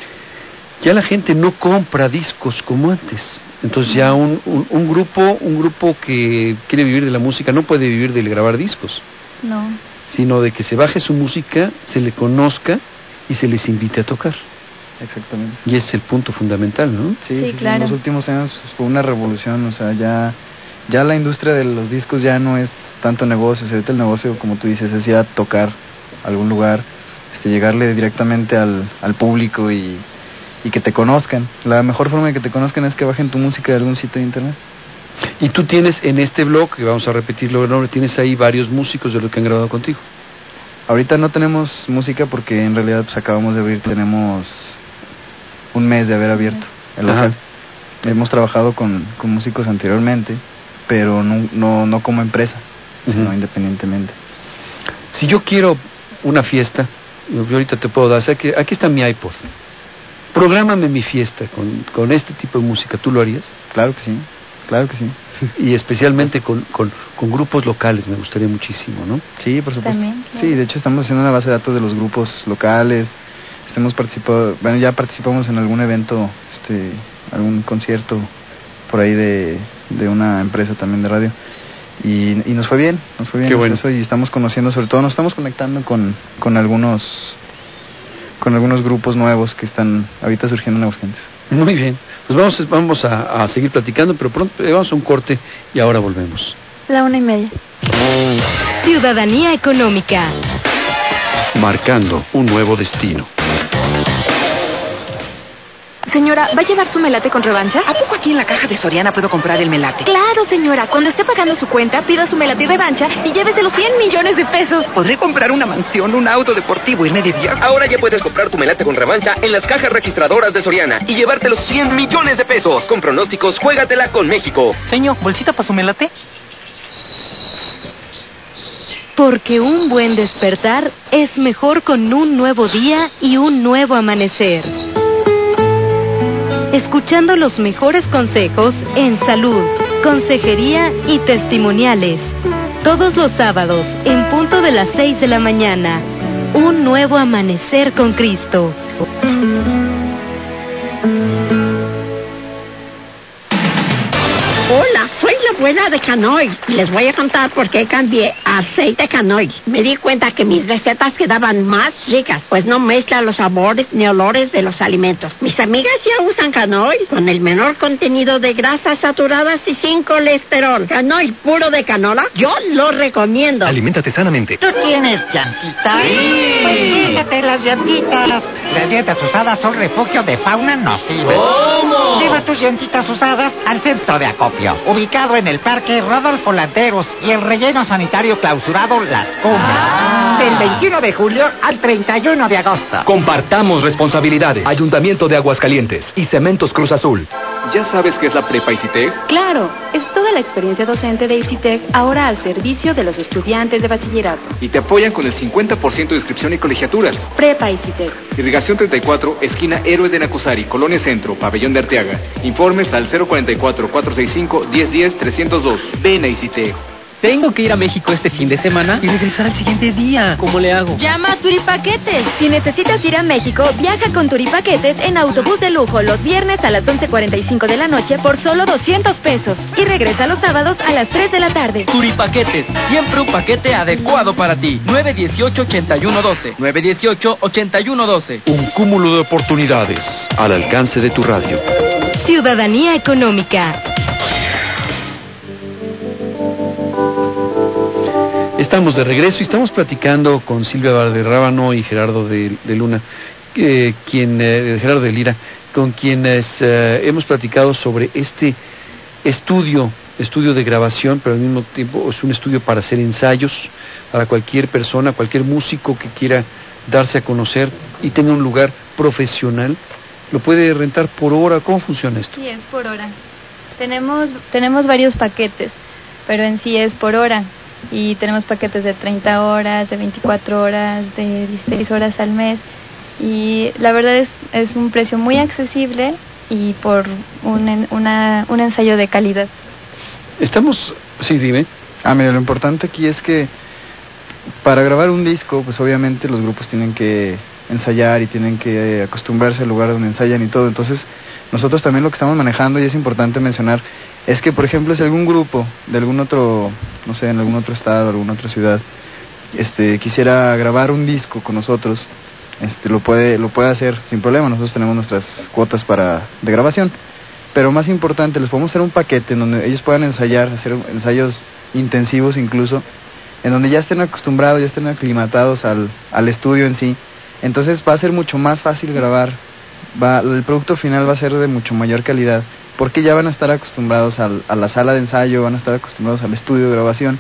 ya la gente no compra discos como antes. Entonces ya un, un, un grupo un grupo que quiere vivir de la música no puede vivir de grabar discos. No. Sino de que se baje su música, se le conozca y se les invite a tocar. Exactamente. Y ese es el punto fundamental, ¿no? Sí, sí, sí, claro. En los últimos años fue una revolución, o sea, ya ya la industria de los discos ya no es tanto negocio, o sea, el negocio, como tú dices, es ir a tocar a algún lugar, este, llegarle directamente al, al público y y que te conozcan. La mejor forma de que te conozcan es que bajen tu música de algún sitio de internet. Y tú tienes en este blog, que vamos a repetirlo, ¿no? Tienes ahí varios músicos de los que han grabado contigo. Ahorita no tenemos música porque en realidad pues acabamos de abrir, tenemos un mes de haber abierto el local. Hemos trabajado con, con músicos anteriormente, pero no, no, no como empresa, uh-huh. sino independientemente. Si yo quiero una fiesta, yo ahorita te puedo dar, o sea, que aquí está mi iPod, prográmame mi fiesta con, con este tipo de música, ¿tú lo harías? Claro que sí, claro que sí. Y especialmente con, con, con grupos locales, me gustaría muchísimo, ¿no? Sí, por supuesto. También, claro. Sí, de hecho estamos haciendo una base de datos de los grupos locales, hemos participado, bueno, ya participamos en algún evento, este, algún concierto por ahí de, de una empresa también de radio. Y, y nos fue bien, nos fue bien. Qué bueno. Eso, y estamos conociendo, sobre todo nos estamos conectando con, con algunos con algunos grupos nuevos que están ahorita surgiendo en Aguascalientes. Muy bien, pues vamos, vamos a, a seguir platicando, pero pronto eh, vamos a un corte y ahora volvemos. La una y media. Ciudadanía económica. Marcando un nuevo destino. Señora, ¿va a llevar su melate con revancha? ¿A poco aquí en la caja de Soriana puedo comprar el melate? Claro, señora. Cuando esté pagando su cuenta, pida su melate y revancha y llévese los cien millones de pesos. ¿Podré comprar una mansión, un auto deportivo, irme de viaje? Ahora ya puedes comprar tu melate con revancha en las cajas registradoras de Soriana y llevarte los cien millones de pesos. Con pronósticos, juégatela con México. Señor, ¿bolsita para su melate? Porque un buen despertar es mejor con un nuevo día y un nuevo amanecer. Escuchando los mejores consejos en salud, consejería y testimoniales. Todos los sábados, en punto de las seis de la mañana. Un nuevo amanecer con Cristo. Hola, soy la abuela de Canoy y les voy a contar por qué cambié a aceite Canoy. Me di cuenta que mis recetas quedaban más ricas, pues no mezcla los sabores ni olores de los alimentos. Mis amigas ya usan Canoy con el menor contenido de grasas saturadas y sin colesterol. Canoy puro de canola, yo lo recomiendo. Aliméntate sanamente. ¿Tú tienes llantitas? Sí. Pues fíjate, las llantitas. Las llantas usadas son refugio de fauna nociva. ¿Cómo? Lleva tus llantitas usadas al centro de acopio, ubicado en el Parque Rodolfo Landeros y el relleno sanitario clausurado Las Cumbres, ah. del veintiuno de julio al treinta y uno de agosto. Compartamos responsabilidades. Ayuntamiento de Aguascalientes y Cementos Cruz Azul. ¿Ya sabes qué es la Prepa ICITEC? Claro, es toda la experiencia docente de ICITEC ahora al servicio de los estudiantes de bachillerato. Y te apoyan con el cincuenta por ciento de inscripción y colegiaturas. Prepa ICITEC. Irrigación treinta y cuatro, esquina Héroe de Nacosari, Colonia Centro, Pabellón de Arteaga. Informes al cero cuarenta y cuatro, cuatrocientos sesenta y cinco, diez diez, trescientos dos. Ven a ICITEC. Tengo que ir a México este fin de semana y regresar al siguiente día. ¿Cómo le hago? Llama a Turipaquetes. Si necesitas ir a México, viaja con Turipaquetes en autobús de lujo los viernes a las once cuarenta y cinco de la noche por solo doscientos pesos. Y regresa los sábados a las tres de la tarde. Turipaquetes, siempre un paquete adecuado para ti. nueve dieciocho, ochenta y uno doce. nueve dieciocho, ochenta y uno doce. Un cúmulo de oportunidades al alcance de tu radio. Ciudadanía económica. Estamos de regreso y estamos platicando con Silvia Valderrábano y Gerardo de, de Luna, eh, quien eh, Gerardo de Lira, con quienes eh, hemos platicado sobre este estudio, estudio de grabación, pero al mismo tiempo es un estudio para hacer ensayos para cualquier persona, cualquier músico que quiera darse a conocer y tenga un lugar profesional. ¿Lo puede rentar por hora? ¿Cómo funciona esto? Sí, es por hora. Tenemos tenemos varios paquetes, pero en sí es por hora. Y tenemos paquetes de treinta horas, de veinticuatro horas, de dieciséis horas al mes. Y la verdad es es un precio muy accesible y por un, una, un ensayo de calidad. Estamos... Sí, dime. Ah, mira, lo importante aquí es que para grabar un disco, pues obviamente los grupos tienen que ensayar y tienen que acostumbrarse al lugar donde ensayan y todo. Entonces, nosotros también lo que estamos manejando, y es importante mencionar, es que, por ejemplo, si algún grupo de algún otro, no sé, en algún otro estado, alguna otra ciudad, este, quisiera grabar un disco con nosotros, este, lo puede, lo puede hacer sin problema. Nosotros tenemos nuestras cuotas para de grabación, pero más importante, les podemos hacer un paquete en donde ellos puedan ensayar, hacer ensayos intensivos incluso, en donde ya estén acostumbrados, ya estén aclimatados al, al estudio en sí. Entonces va a ser mucho más fácil grabar va, el producto final va a ser de mucho mayor calidad, porque ya van a estar acostumbrados al, a la sala de ensayo, van a estar acostumbrados al estudio de grabación,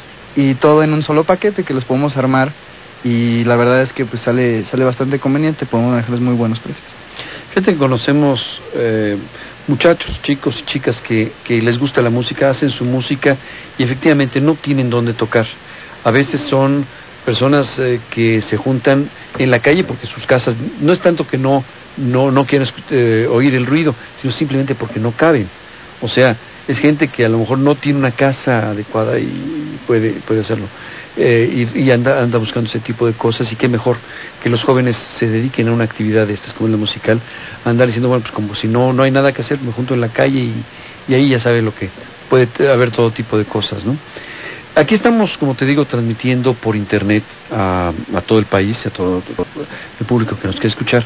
y todo en un solo paquete que los podemos armar, y la verdad es que pues sale sale bastante conveniente, podemos manejarles muy buenos precios. Fíjate que conocemos eh, muchachos, chicos y chicas que, que les gusta la música, hacen su música y efectivamente no tienen dónde tocar. A veces son personas eh, que se juntan en la calle porque sus casas, no es tanto que no no no quieren eh, oír el ruido, sino simplemente porque no caben. O sea, es gente que a lo mejor no tiene una casa adecuada y puede puede hacerlo. Eh, y, y anda anda buscando ese tipo de cosas, y qué mejor que los jóvenes se dediquen a una actividad de estas como la musical, andar diciendo, bueno, pues como si no no hay nada que hacer, me junto en la calle y, y ahí ya sabe lo que puede haber, todo tipo de cosas, ¿no? Aquí estamos, como te digo, transmitiendo por internet a, a todo el país, a todo, todo el público que nos quiere escuchar,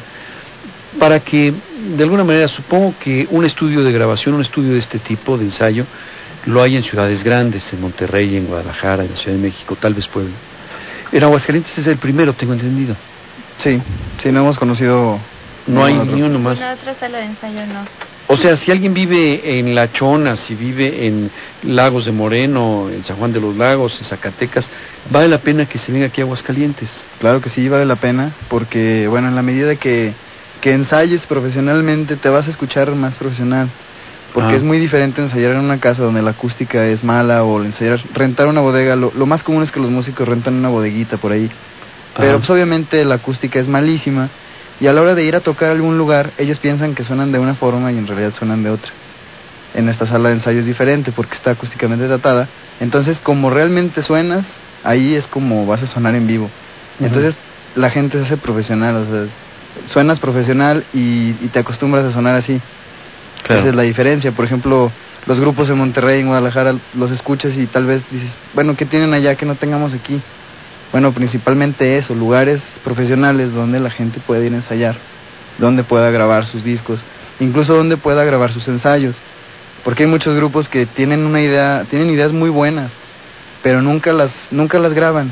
para que, de alguna manera, supongo que un estudio de grabación, un estudio de este tipo, de ensayo, lo hay en ciudades grandes, en Monterrey, en Guadalajara, en la Ciudad de México, tal vez Puebla. En Aguascalientes es el primero, tengo entendido. Sí, sí, no hemos conocido... No hay ni uno más. En otra sala de ensayo no. O sea, si alguien vive en La Chona, si vive en Lagos de Moreno, en San Juan de los Lagos, en Zacatecas, vale la pena que se venga aquí a Aguascalientes. Claro que sí, vale la pena, porque, bueno, en la medida que, que ensayes profesionalmente, te vas a escuchar más profesional. Porque ah. es muy diferente ensayar en una casa donde la acústica es mala, o ensayar, rentar una bodega. Lo, lo más común es que los músicos rentan una bodeguita por ahí. Pero ah. pues obviamente la acústica es malísima. Y a la hora de ir a tocar a algún lugar, ellos piensan que suenan de una forma y en realidad suenan de otra. En esta sala de ensayo es diferente porque está acústicamente tratada. Entonces, como realmente suenas, ahí es como vas a sonar en vivo. Uh-huh. Entonces, la gente se hace profesional, o sea, suenas profesional y, y te acostumbras a sonar así. Claro. Esa es la diferencia. Por ejemplo, los grupos en Monterrey, en Guadalajara, los escuchas y tal vez dices, bueno, ¿qué tienen allá que no tengamos aquí? Bueno, principalmente eso, lugares profesionales donde la gente puede ir a ensayar, donde pueda grabar sus discos, incluso donde pueda grabar sus ensayos, porque hay muchos grupos que tienen una idea, tienen ideas muy buenas, pero nunca las nunca las graban,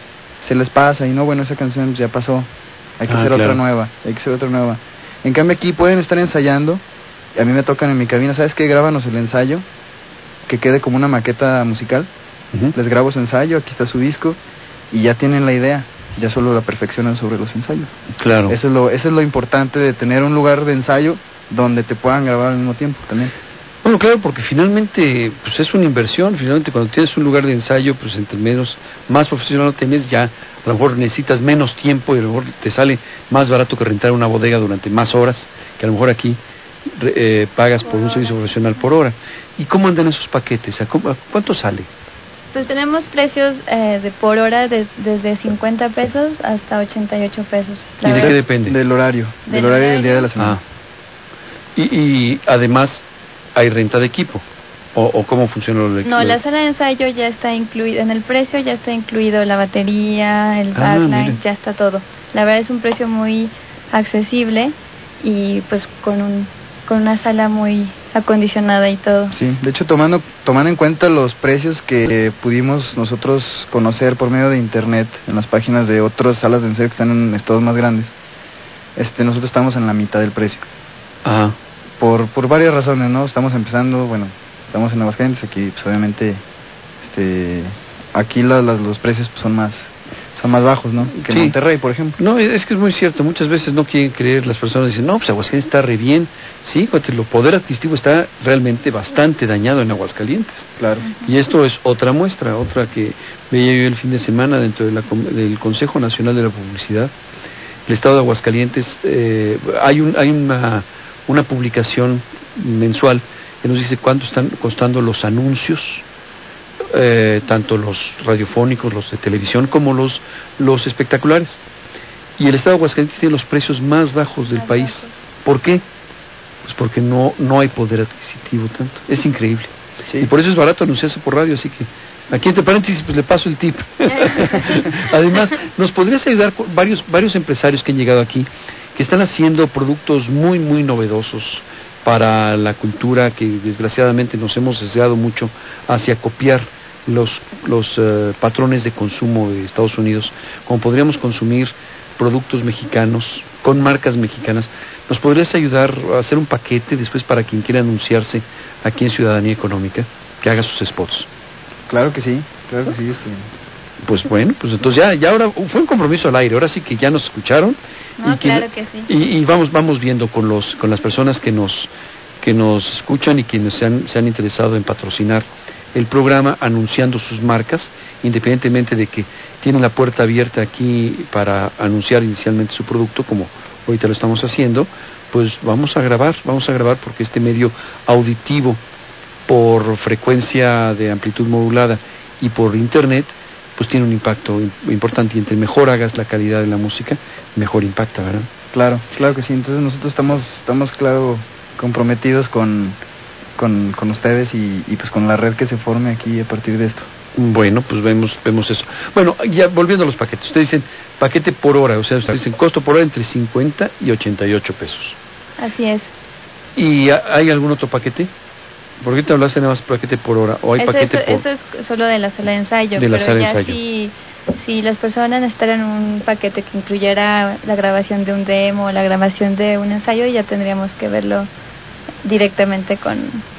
se les pasa y no, bueno, esa canción ya pasó, hay que ah, hacer claro. otra nueva, hay que hacer otra nueva. En cambio aquí pueden estar ensayando, y a mí me tocan en mi cabina, ¿sabes qué? Grábanos el ensayo, que quede como una maqueta musical, uh-huh. les grabo su ensayo, aquí está su disco, y ya tienen la idea, ya solo la perfeccionan sobre los ensayos. Claro. Eso es lo, eso es lo importante de tener un lugar de ensayo donde te puedan grabar al mismo tiempo también. Bueno, claro, porque finalmente pues es una inversión. Finalmente cuando tienes un lugar de ensayo, pues entre menos, más profesional lo tienes, ya a lo mejor necesitas menos tiempo y a lo mejor te sale más barato que rentar una bodega durante más horas, que a lo mejor aquí eh, pagas por un servicio profesional por hora. ¿Y cómo andan esos paquetes? ¿A cómo, a ¿Cuánto sale? Pues tenemos precios eh, de por hora de, desde cincuenta pesos hasta ochenta y ocho pesos. ¿Y de qué depende? Del horario, del, del horario del día de la semana. Ah. Y, y además, ¿hay renta de equipo? ¿O, o cómo funciona lo de No, la sala de ensayo ya está incluido, en el precio ya está incluido la batería, el backline, ah, ya está todo. La verdad es un precio muy accesible y pues con un con una sala muy acondicionada y todo. Sí, de hecho tomando tomando en cuenta los precios que pudimos nosotros conocer por medio de internet en las páginas de otras salas de ensayo que están en estados más grandes, este nosotros estamos en la mitad del precio. Ajá. Por por varias razones, ¿no? Estamos empezando, bueno, estamos en Aguascalientes, aquí pues obviamente este aquí la, la, los precios pues, son más son más bajos, ¿no? Que en sí. Monterrey, por ejemplo. No, es que es muy cierto. Muchas veces no quieren creer las personas, dicen, no, pues Aguascalientes está re bien. Sí, pues el poder adquisitivo está realmente bastante dañado en Aguascalientes. Claro. Y esto es otra muestra, otra que veía yo el fin de semana dentro de la, del Consejo Nacional de la Publicidad. El Estado de Aguascalientes, eh, hay un hay una, una publicación mensual que nos dice cuánto están costando los anuncios, Eh, tanto los radiofónicos, los de televisión, como los los espectaculares. Y el Estado de Aguascalientes tiene los precios más bajos del país. ¿Por qué? Pues porque no no hay poder adquisitivo tanto. Es increíble. Sí. Y por eso es barato anunciarse por radio, así que aquí entre paréntesis pues le paso el tip. Además, ¿nos podrías ayudar con varios varios empresarios que han llegado aquí, que están haciendo productos muy muy novedosos para la cultura, que desgraciadamente nos hemos sesgado mucho hacia copiar los los uh, patrones de consumo de Estados Unidos, como podríamos consumir productos mexicanos, con marcas mexicanas. ¿Nos podrías ayudar a hacer un paquete después para quien quiera anunciarse aquí en Ciudadanía Económica, que haga sus spots? Claro que sí, claro que sí. Este... Pues bueno, pues entonces ya, ya ahora fue un compromiso al aire, ahora sí que ya nos escucharon. No, y que, claro que sí. Y, y vamos, vamos viendo con los, con las personas que nos, que nos escuchan y quienes se han, se han interesado en patrocinar el programa, anunciando sus marcas, independientemente de que tienen la puerta abierta aquí para anunciar inicialmente su producto, como ahorita lo estamos haciendo, pues vamos a grabar, vamos a grabar porque este medio auditivo por frecuencia de amplitud modulada y por internet, pues tiene un impacto importante, y entre mejor hagas la calidad de la música, mejor impacta, ¿verdad? Claro, claro que sí. Entonces nosotros estamos, estamos claro, comprometidos con, con, con ustedes y, y pues con la red que se forme aquí a partir de esto. Bueno, pues vemos vemos eso. Bueno, ya volviendo a los paquetes, ustedes dicen paquete por hora, o sea, ustedes dicen costo por hora entre cincuenta y ochenta y ocho pesos. Así es. ¿Y hay algún otro paquete? ¿Por qué te hablaste nada más paquete por hora? ¿O hay eso, paquete es, por...? Eso es solo de la sala de ensayo, de la pero sala de ya ensayo. si, si las personas necesitaran un paquete que incluyera la grabación de un demo, la grabación de un ensayo, ya tendríamos que verlo directamente con,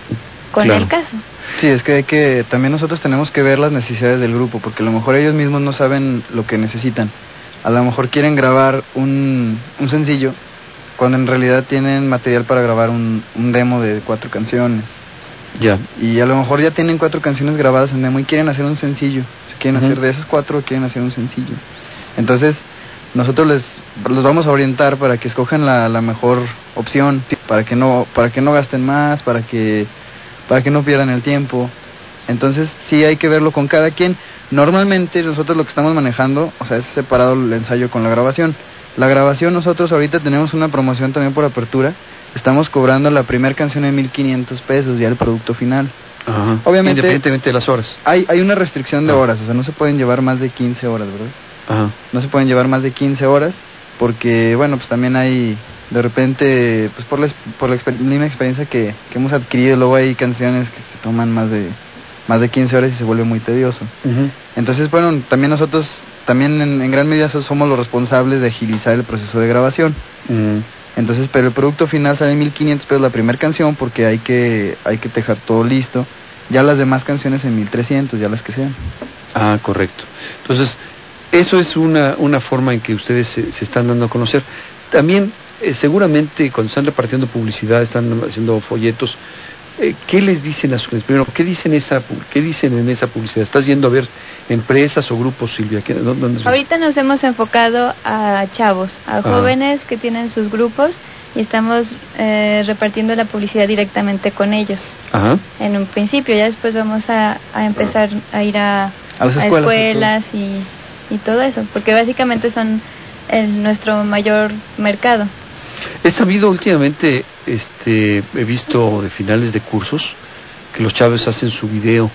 con Claro. el caso. Sí, es que hay que, también nosotros tenemos que ver las necesidades del grupo, porque a lo mejor ellos mismos no saben lo que necesitan. A lo mejor quieren grabar un, un sencillo, cuando en realidad tienen material para grabar un, un demo de cuatro canciones. Ya. Y a lo mejor ya tienen cuatro canciones grabadas en demo y quieren hacer un sencillo. Si quieren Uh-huh. hacer de esas cuatro, quieren hacer un sencillo. Entonces, nosotros les los vamos a orientar para que escojan la, la mejor opción, para que no para que no gasten más, para que para que no pierdan el tiempo. Entonces, sí hay que verlo con cada quien. Normalmente nosotros lo que estamos manejando, o sea, es separado el ensayo con la grabación. La grabación, nosotros ahorita tenemos una promoción también por apertura. Estamos cobrando la primera canción en mil quinientos pesos, ya el producto final. Ajá. Obviamente, independientemente de las horas. Hay hay una restricción de Ah. horas, o sea, no se pueden llevar más de quince horas, ¿verdad? Ajá. No se pueden llevar más de quince horas, porque, bueno, pues también hay, de repente, pues por la, por la exper- misma experiencia que, que hemos adquirido, luego hay canciones que se toman más de más de quince horas y se vuelve muy tedioso. Uh-huh. Entonces, bueno, también nosotros, también en, en gran medida somos los responsables de agilizar el proceso de grabación. Uh-huh. Entonces, pero el producto final sale en mil quinientos pesos la primera canción, porque hay que hay que dejar todo listo. Ya las demás canciones en mil trescientos, ya las que sean. Ah, correcto. Entonces, eso es una, una forma en que ustedes se, se están dando a conocer. También, eh, seguramente, cuando están repartiendo publicidad, están haciendo folletos, eh, ¿qué les dicen a sus clientes? Primero, ¿qué dicen, esa, ¿qué dicen en esa publicidad? ¿Estás yendo a ver empresas o grupos, Silvia? ¿Qué, dónde, dónde Ahorita nos hemos enfocado a chavos, a Ah. jóvenes que tienen sus grupos y estamos eh, repartiendo la publicidad directamente con ellos. Ajá. En un principio, ya después vamos a, a empezar a ir a, A las a escuelas, escuelas y, y todo eso, porque básicamente son el, nuestro mayor mercado. He sabido últimamente, este, he visto de finales de cursos que los chavos hacen su video.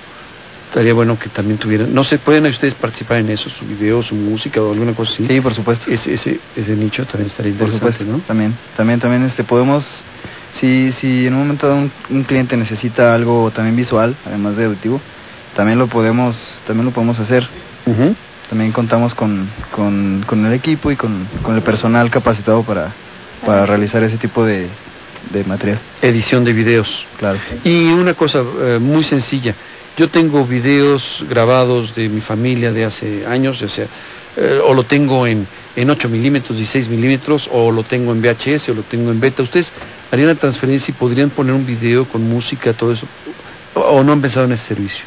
Estaría bueno que también tuvieran, no sé, ¿pueden ustedes participar en eso, su video, su música o alguna cosa así? Sí, por supuesto. Ese, ese, ese nicho también estaría Por interesante, supuesto, ¿no? también, también, también, este, podemos, si, si en un momento dado un, un cliente necesita algo también visual, además de auditivo, también lo podemos, también lo podemos hacer. Uh-huh. También contamos con, con, con el equipo y con, con el personal capacitado para, para realizar ese tipo de, de material. Edición de videos. Claro. Y una cosa eh, muy sencilla. Yo tengo videos grabados de mi familia de hace años, ya sea, eh, o lo tengo en, en ocho milímetros, dieciséis milímetros, o lo tengo en V H S, o lo tengo en beta. ¿Ustedes harían la transferencia y podrían poner un video con música, todo eso? ¿O, o no han pensado en ese servicio?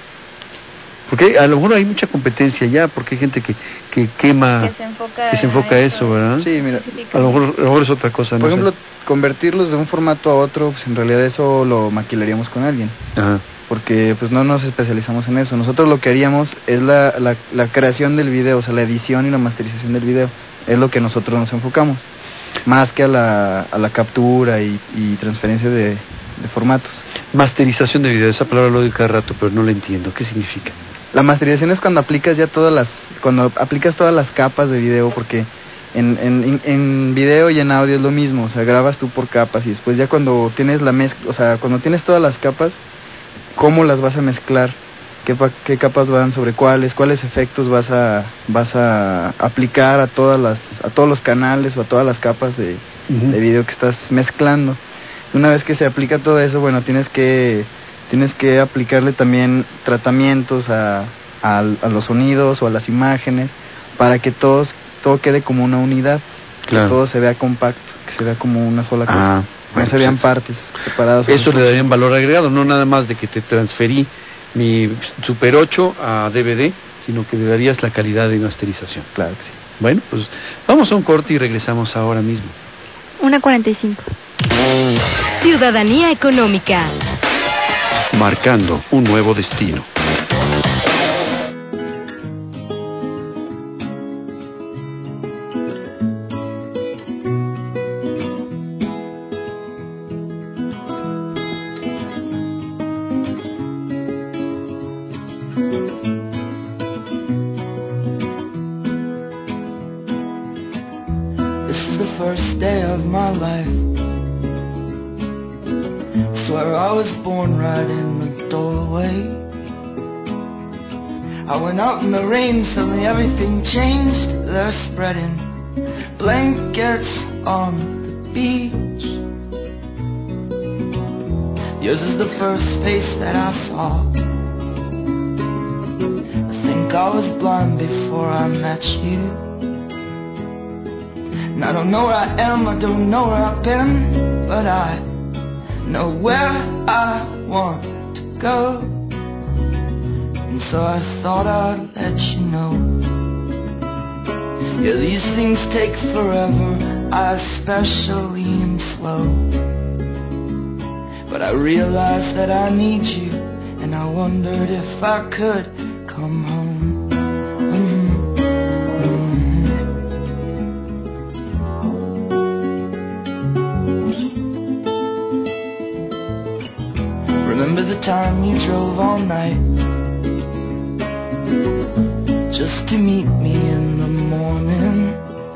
Porque a lo mejor hay mucha competencia ya, porque hay gente que, que quema, Que se enfoca, que se enfoca a eso, ¿verdad? Sí, mira, A lo mejor, a lo mejor es otra cosa, ¿no? por ejemplo, convertirlos de un formato a otro, pues en realidad eso lo maquilaríamos con alguien. Ajá. Porque pues no nos especializamos en eso. Nosotros lo que haríamos es la, la, la creación del video, o sea, la edición y la masterización del video. Es lo que nosotros nos enfocamos, más que a la, a la captura y, y transferencia de, de formatos. Masterización de video, esa palabra lo digo cada rato, pero no la entiendo. ¿Qué significa? La masterización es cuando aplicas ya todas las, cuando aplicas todas las capas de video, porque en, en, en video y en audio es lo mismo, o sea, grabas tú por capas y después ya cuando tienes la mezcla, o sea, cuando tienes todas las capas, ¿cómo las vas a mezclar? qué, pa- qué capas van sobre cuáles, cuáles efectos vas a vas a aplicar a todas las a todos los canales o a todas las capas de, uh-huh. de video que estás mezclando. Una vez que se aplica todo eso, bueno, tienes que tienes que aplicarle también tratamientos a, a, a los sonidos o a las imágenes para que todos todo quede como una unidad, claro. que todo se vea compacto, que se vea como una sola cosa. Ah, bueno, no se vean partes separadas. Eso le daría un valor agregado, no nada más de que te transferí mi Super ocho a D V D, sino que le darías la calidad de masterización. Claro que sí. Bueno, pues vamos a un corte y regresamos ahora mismo. una cuarenta y cinco. Ciudadanía económica. Marcando un nuevo destino. First day of my life. Swear I was born right in the doorway. I went out in the rain, suddenly everything changed. They're spreading blankets on the beach. Yours is the first face that I saw. I think I was blind before I met you. And I don't know where I am, I don't know where I've been, but I know where I want to go. And so I thought I'd let you know. Yeah, these things take forever, I especially am slow. But I realized that I need you, and I wondered if I could come home. Remember the time you drove all night just to meet me in the morning?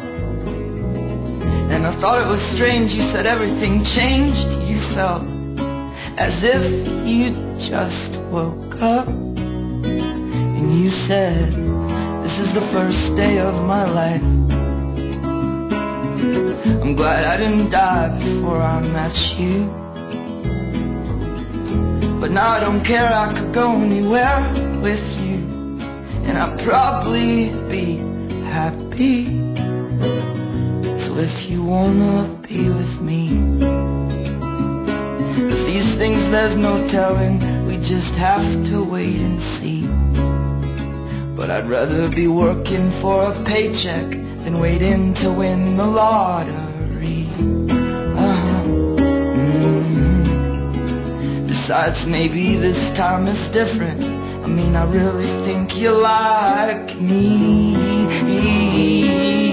And I thought it was strange, you said everything changed. You felt as if you just woke up. And you said, this is the first day of my life. I'm glad I didn't die before I met you. But now I don't care, I could go anywhere with you, and I'd probably be happy. So if you wanna be with me, if these things there's no telling, we just have to wait and see. But I'd rather be working for a paycheck than waiting to win the lottery. Uh-huh. Besides, maybe this time is different. I mean, I really think you like me.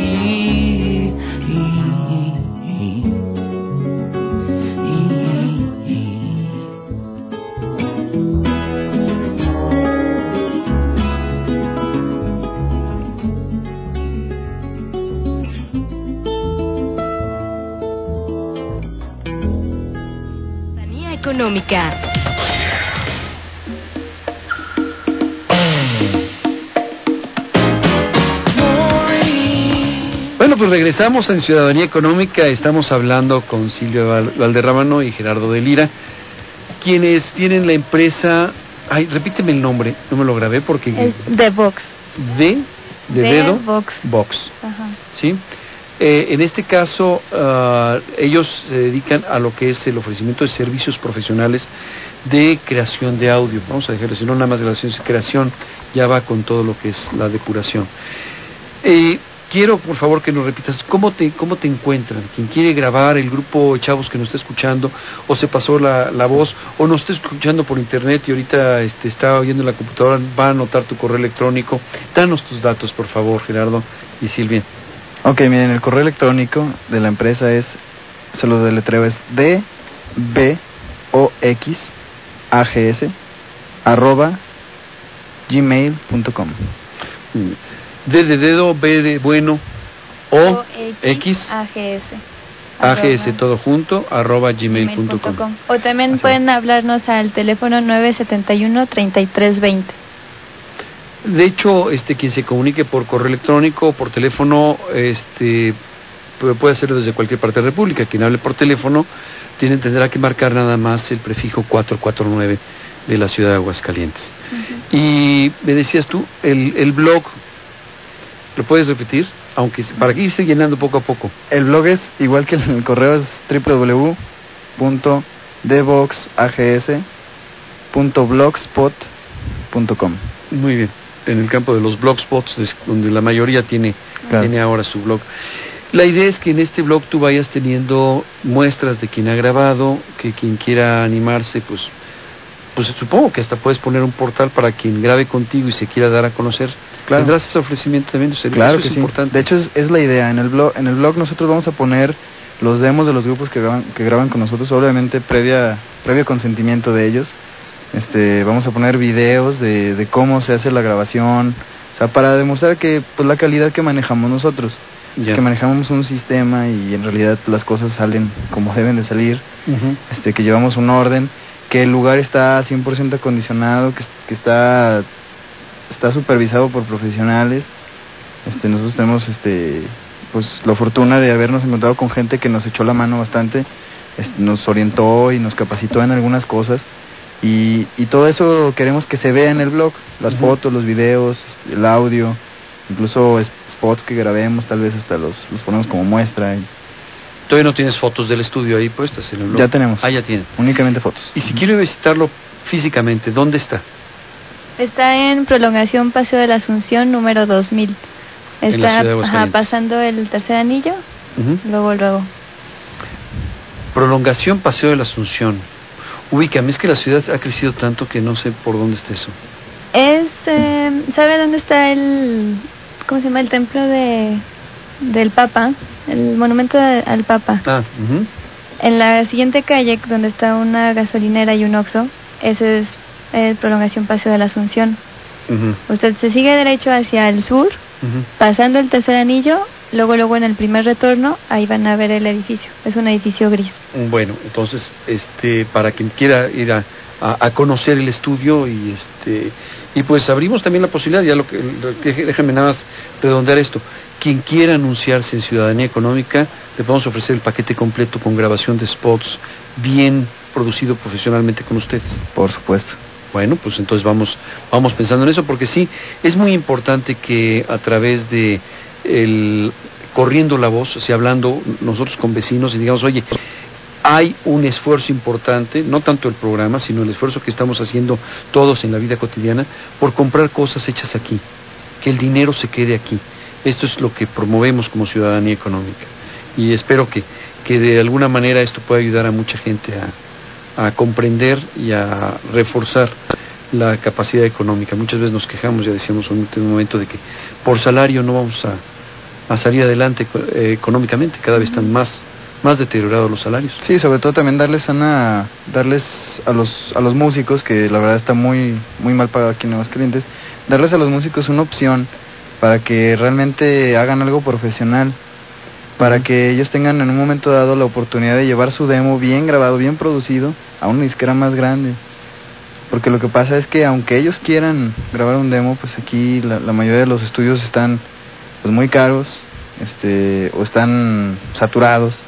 Económica. Bueno, pues regresamos en Ciudadanía Económica. Estamos hablando con Silvia Valderrámano y Gerardo de Lira, quienes tienen la empresa. Ay, repíteme el nombre, no me lo grabé porque. Es The Box. De, de, de dedo. Box. Box. Ajá. ¿Sí? Eh, en este caso, uh, ellos se dedican a lo que es el ofrecimiento de servicios profesionales de creación de audio. Vamos a dejarlo, si no nada más grabación, creación, ya va con todo lo que es la depuración. Eh, quiero, por favor, que nos repitas, ¿cómo te cómo te encuentran? Quien quiere grabar, el grupo Chavos que nos está escuchando, o se pasó la, la voz, o nos está escuchando por internet y ahorita este, está oyendo en la computadora, va a anotar tu correo electrónico. Danos tus datos, por favor, Gerardo y Silvia. Ok, miren, el correo electrónico de la empresa es, se lo deletreo, es d b o x a g s arroba gmail punto com. D de dedo, B de bueno, O, X, A G S. A G S todo junto, arroba gmail punto com. O también Así. Pueden hablarnos al teléfono nueve siete uno, treinta y tres veinte. De hecho, este, quien se comunique por correo electrónico o por teléfono, este, puede hacerlo desde cualquier parte de la República. Quien hable por teléfono tiene, tendrá que marcar nada más el prefijo cuatro cuatro nueve de la ciudad de Aguascalientes. Uh-huh. Y me decías tú, el, el blog, ¿lo puedes repetir? Aunque para que irse llenando poco a poco. El blog es igual que el correo, es doble u doble u doble u punto d vox a g s punto blogspot punto com. Muy bien. En el campo de los blogspots, donde la mayoría tiene, claro. tiene ahora su blog. La idea es que en este blog tú vayas teniendo muestras de quien ha grabado, que quien quiera animarse, pues, pues supongo que hasta puedes poner un portal para quien grabe contigo y se quiera dar a conocer. Claro. ¿Tendrás ese ofrecimiento también de servicio? Claro que es sí. Importante. De hecho, es, es la idea. En el blog, en el blog nosotros vamos a poner los demos de los grupos que graban, que graban con nosotros, obviamente previa, previo consentimiento de ellos. Este, vamos a poner videos de, de cómo se hace la grabación, o sea, para demostrar que pues la calidad que manejamos nosotros, yeah. que manejamos un sistema y en realidad las cosas salen como deben de salir, uh-huh. este, que llevamos un orden, que el lugar está cien por ciento acondicionado, que, que está está supervisado por profesionales. Este, nosotros tenemos este pues la fortuna de habernos encontrado con gente que nos echó la mano bastante, este, nos orientó y nos capacitó en algunas cosas. Y, y todo eso queremos que se vea en el blog, las uh-huh. fotos, los videos, el audio, incluso spots que grabemos, tal vez hasta los, los ponemos como muestra. Y... ¿Todavía no tienes fotos del estudio ahí puestas en el blog? Ya tenemos. Ah, ya tienen. Únicamente fotos. Y si uh-huh. quiero visitarlo físicamente, ¿dónde está? Está en Prolongación Paseo de la Asunción, número dos mil. Está en la ciudad de Aguascalientes. Ajá, pasando el tercer anillo, uh-huh. luego, luego. Prolongación Paseo de la Asunción. Ubícame, es que la ciudad ha crecido tanto que no sé por dónde está eso. Es, eh, ¿sabe dónde está el, cómo se llama, el templo de del Papa? El monumento de, al Papa. Ah, uh-huh. En la siguiente calle, donde está una gasolinera y un Oxxo, ese es eh, Prolongación Paseo de la Asunción. Uh-huh. Usted se sigue derecho hacia el sur, uh-huh. pasando el tercer anillo, luego luego en el primer retorno, ahí van a ver el edificio. Es un edificio gris. Bueno, entonces, este, para quien quiera ir a, a, a conocer el estudio y este y pues abrimos también la posibilidad, ya lo que, lo que déjame nada más redondear esto. Quien quiera anunciarse en Ciudadanía Económica, le podemos ofrecer el paquete completo con grabación de spots, bien producido profesionalmente con ustedes. Por supuesto. Bueno, pues entonces vamos vamos pensando en eso, porque sí, es muy importante que a través de el corriendo la voz, o sea, hablando nosotros con vecinos y digamos, oye, hay un esfuerzo importante, no tanto el programa, sino el esfuerzo que estamos haciendo todos en la vida cotidiana por comprar cosas hechas aquí, que el dinero se quede aquí. Esto es lo que promovemos como Ciudadanía Económica y espero que, que de alguna manera esto pueda ayudar a mucha gente a, a comprender y a reforzar la capacidad económica. Muchas veces nos quejamos, ya decíamos en un momento, de que por salario no vamos a, a salir adelante eh, económicamente. Cada vez están más más deteriorados los salarios. Sí, sobre todo también darles una darles a los a los músicos, que la verdad está muy muy mal pagado aquí en Aguascalientes, darles a los músicos una opción para que realmente hagan algo profesional, para que ellos tengan en un momento dado la oportunidad de llevar su demo bien grabado, bien producido a una disquera más grande. Porque lo que pasa es que aunque ellos quieran grabar un demo, pues aquí la, la mayoría de los estudios están pues muy caros, este o están saturados.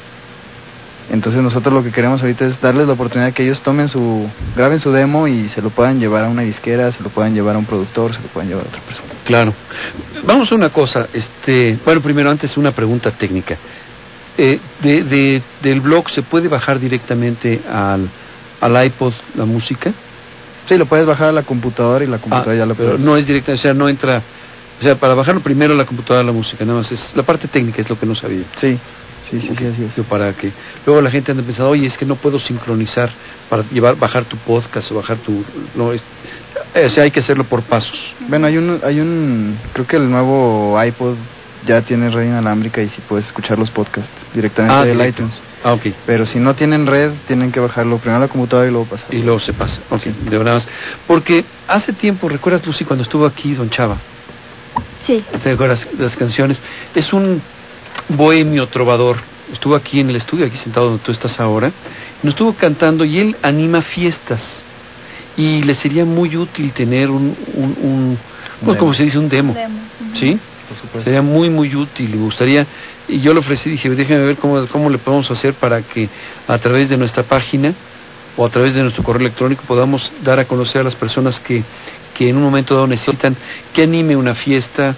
Entonces nosotros lo que queremos ahorita es darles la oportunidad de que ellos tomen su, graben su demo y se lo puedan llevar a una disquera, se lo puedan llevar a un productor, se lo puedan llevar a otra persona. Claro. Vamos a una cosa, este, bueno, primero antes una pregunta técnica. Eh, de, de, del blog se puede bajar directamente al, al iPod la música. Sí, lo puedes bajar a la computadora y la computadora ah, ya lo pero puedes. No es directa, o sea, no entra, o sea, para bajarlo primero a la computadora la música, nada más es la parte técnica, es lo que no sabía. Sí. Sí, sí, okay. sí, así es. Para que luego la gente anda pensando, oye, es que no puedo sincronizar para llevar, bajar tu podcast o bajar tu, no, es, o sea, hay que hacerlo por pasos. Bueno, hay un, hay un, creo que el nuevo iPod ya tiene red inalámbrica y sí puedes escuchar los podcasts directamente ah, del directo. iTunes. Ah, ok. Pero si no tienen red, tienen que bajarlo primero a la computadora y luego pasarlo. Y luego se pasa, ok, sí. De verdad más. Porque hace tiempo, ¿recuerdas, Lucy, cuando estuvo aquí Don Chava? Sí. ¿Te acuerdas las canciones? Es un bohemio trovador, estuvo aquí en el estudio, aquí sentado donde tú estás ahora, nos estuvo cantando y él anima fiestas y le sería muy útil tener un, un, un, pues como se dice, un demo, Demo. ¿sí? Sería muy, muy útil. Me gustaría, y yo le ofrecí, dije, déjame ver cómo, cómo le podemos hacer para que a través de nuestra página o a través de nuestro correo electrónico podamos dar a conocer a las personas que, que en un momento dado necesitan, que anime una fiesta,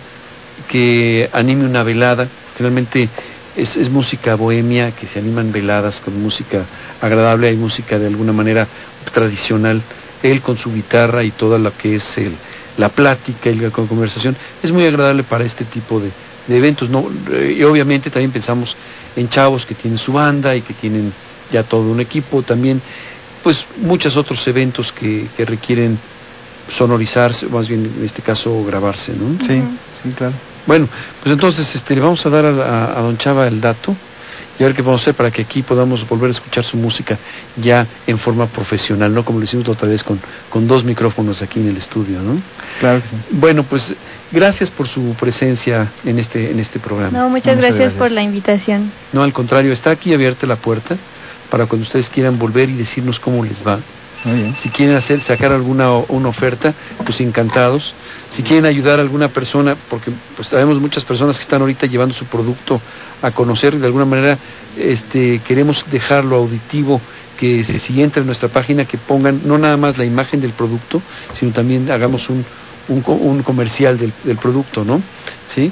que anime una velada. Realmente es, es música bohemia, que se animan veladas con música agradable, hay música de alguna manera tradicional, él con su guitarra y toda lo que es el la plática y la conversación, es muy agradable para este tipo de, de eventos, ¿no? Y obviamente también pensamos en chavos que tienen su banda y que tienen ya todo un equipo, también pues muchos otros eventos que, que requieren sonorizarse, más bien en este caso grabarse, ¿no? Sí, sí, claro. Bueno, pues entonces este, le vamos a dar a, a, a don Chava el dato y a ver qué podemos hacer para que aquí podamos volver a escuchar su música ya en forma profesional, no como lo hicimos la otra vez con, con dos micrófonos aquí en el estudio, ¿no? Claro que sí. Bueno, pues gracias por su presencia en este en este programa. No, muchas, muchas gracias, gracias por la invitación. No, al contrario, está aquí abierta la puerta para cuando ustedes quieran volver y decirnos cómo les va. Muy bien. Si quieren hacer sacar alguna una oferta, pues encantados. Si quieren ayudar a alguna persona, porque pues sabemos muchas personas que están ahorita llevando su producto a conocer y de alguna manera este queremos dejarlo auditivo, que si entra en nuestra página que pongan no nada más la imagen del producto, sino también hagamos un un, un comercial del, del producto, ¿no? Sí,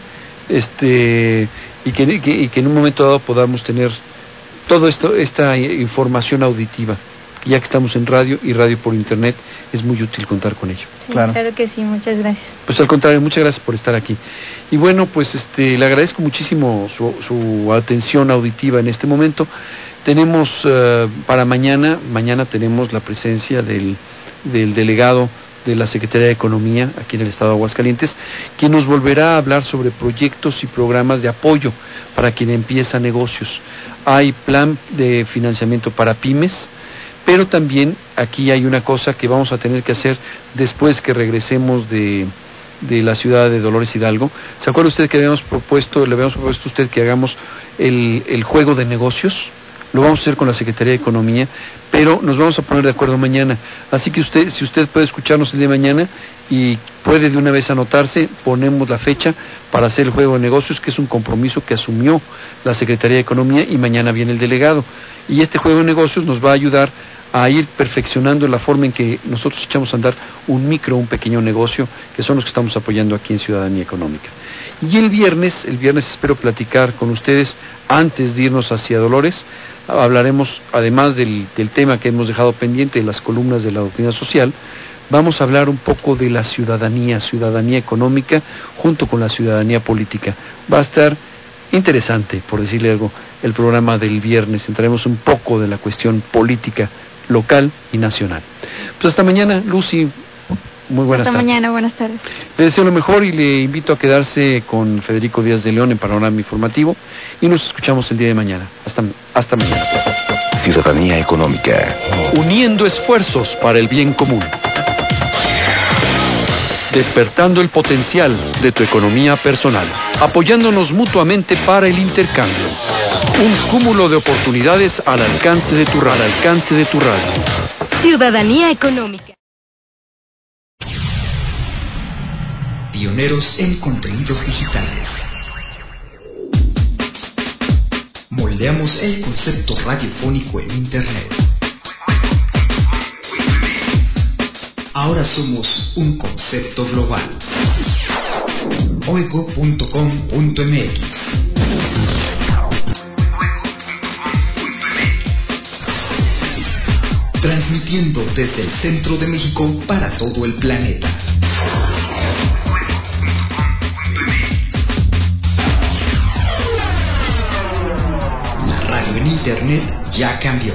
este y que, que y que en un momento dado podamos tener todo esto esta información auditiva. Ya que estamos en radio y radio por internet, es muy útil contar con ello. Sí, claro. Claro que sí, muchas gracias. Pues al contrario, muchas gracias por estar aquí. Y bueno, pues este le agradezco muchísimo su, su atención auditiva en este momento. Tenemos uh, para mañana, mañana tenemos la presencia del, del delegado de la Secretaría de Economía aquí en el Estado de Aguascalientes, quien nos volverá a hablar sobre proyectos y programas de apoyo para quien empieza negocios. Hay plan de financiamiento para pymes, pero también aquí hay una cosa que vamos a tener que hacer después que regresemos de, de la ciudad de Dolores Hidalgo. ¿Se acuerda usted que habíamos propuesto, le habíamos propuesto a usted que hagamos el, el juego de negocios? Lo vamos a hacer con la Secretaría de Economía, pero nos vamos a poner de acuerdo mañana. Así que usted, si usted puede escucharnos el día de mañana y puede de una vez anotarse, ponemos la fecha para hacer el juego de negocios, que es un compromiso que asumió la Secretaría de Economía, y mañana viene el delegado. Y este juego de negocios nos va a ayudar a ir perfeccionando la forma en que nosotros echamos a andar un micro, un pequeño negocio, que son los que estamos apoyando aquí en Ciudadanía Económica. Y el viernes, el viernes espero platicar con ustedes antes de irnos hacia Dolores. Hablaremos, además del, del tema que hemos dejado pendiente, de las columnas de la doctrina social, vamos a hablar un poco de la ciudadanía, ciudadanía económica, junto con la ciudadanía política. Va a estar interesante, por decirle algo, el programa del viernes. Entraremos un poco de la cuestión política local y nacional. Pues hasta mañana, Lucy. Muy buenas hasta tardes. Hasta mañana, buenas tardes. Le deseo lo mejor y le invito a quedarse con Federico Díaz de León en Panorama Informativo y nos escuchamos el día de mañana. Hasta, hasta mañana. Ciudadanía Económica. Uniendo esfuerzos para el bien común. Despertando el potencial de tu economía personal. Apoyándonos mutuamente para el intercambio. Un cúmulo de oportunidades al alcance de tu radio. Al alcance de tu radio. Ciudadanía Económica. Pioneros en contenidos digitales. Moldeamos el concepto radiofónico en Internet. Ahora somos un concepto global. oigo punto com punto m x. Transmitiendo desde el centro de México para todo el planeta. La radio en Internet ya cambió.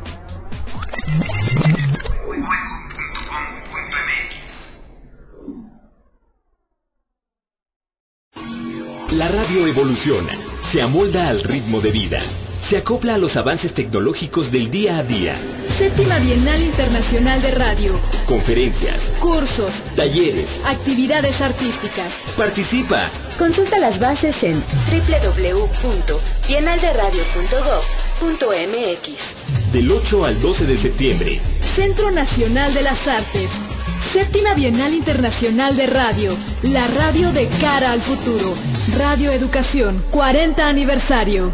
La radio evoluciona, se amolda al ritmo de vida, se acopla a los avances tecnológicos del día a día. Séptima Bienal Internacional de Radio. Conferencias, cursos, talleres, actividades artísticas. Participa. Consulta las bases en doble u doble u doble u punto bienal de radio punto gob punto m x. Del ocho al doce de septiembre. Centro Nacional de las Artes. Séptima Bienal Internacional de Radio, la radio de cara al futuro. Radio Educación, cuarenta aniversario.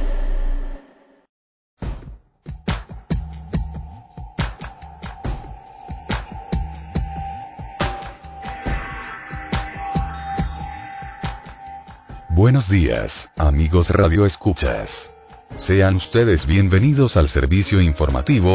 Buenos días, amigos Radio Escuchas. Sean ustedes bienvenidos al servicio informativo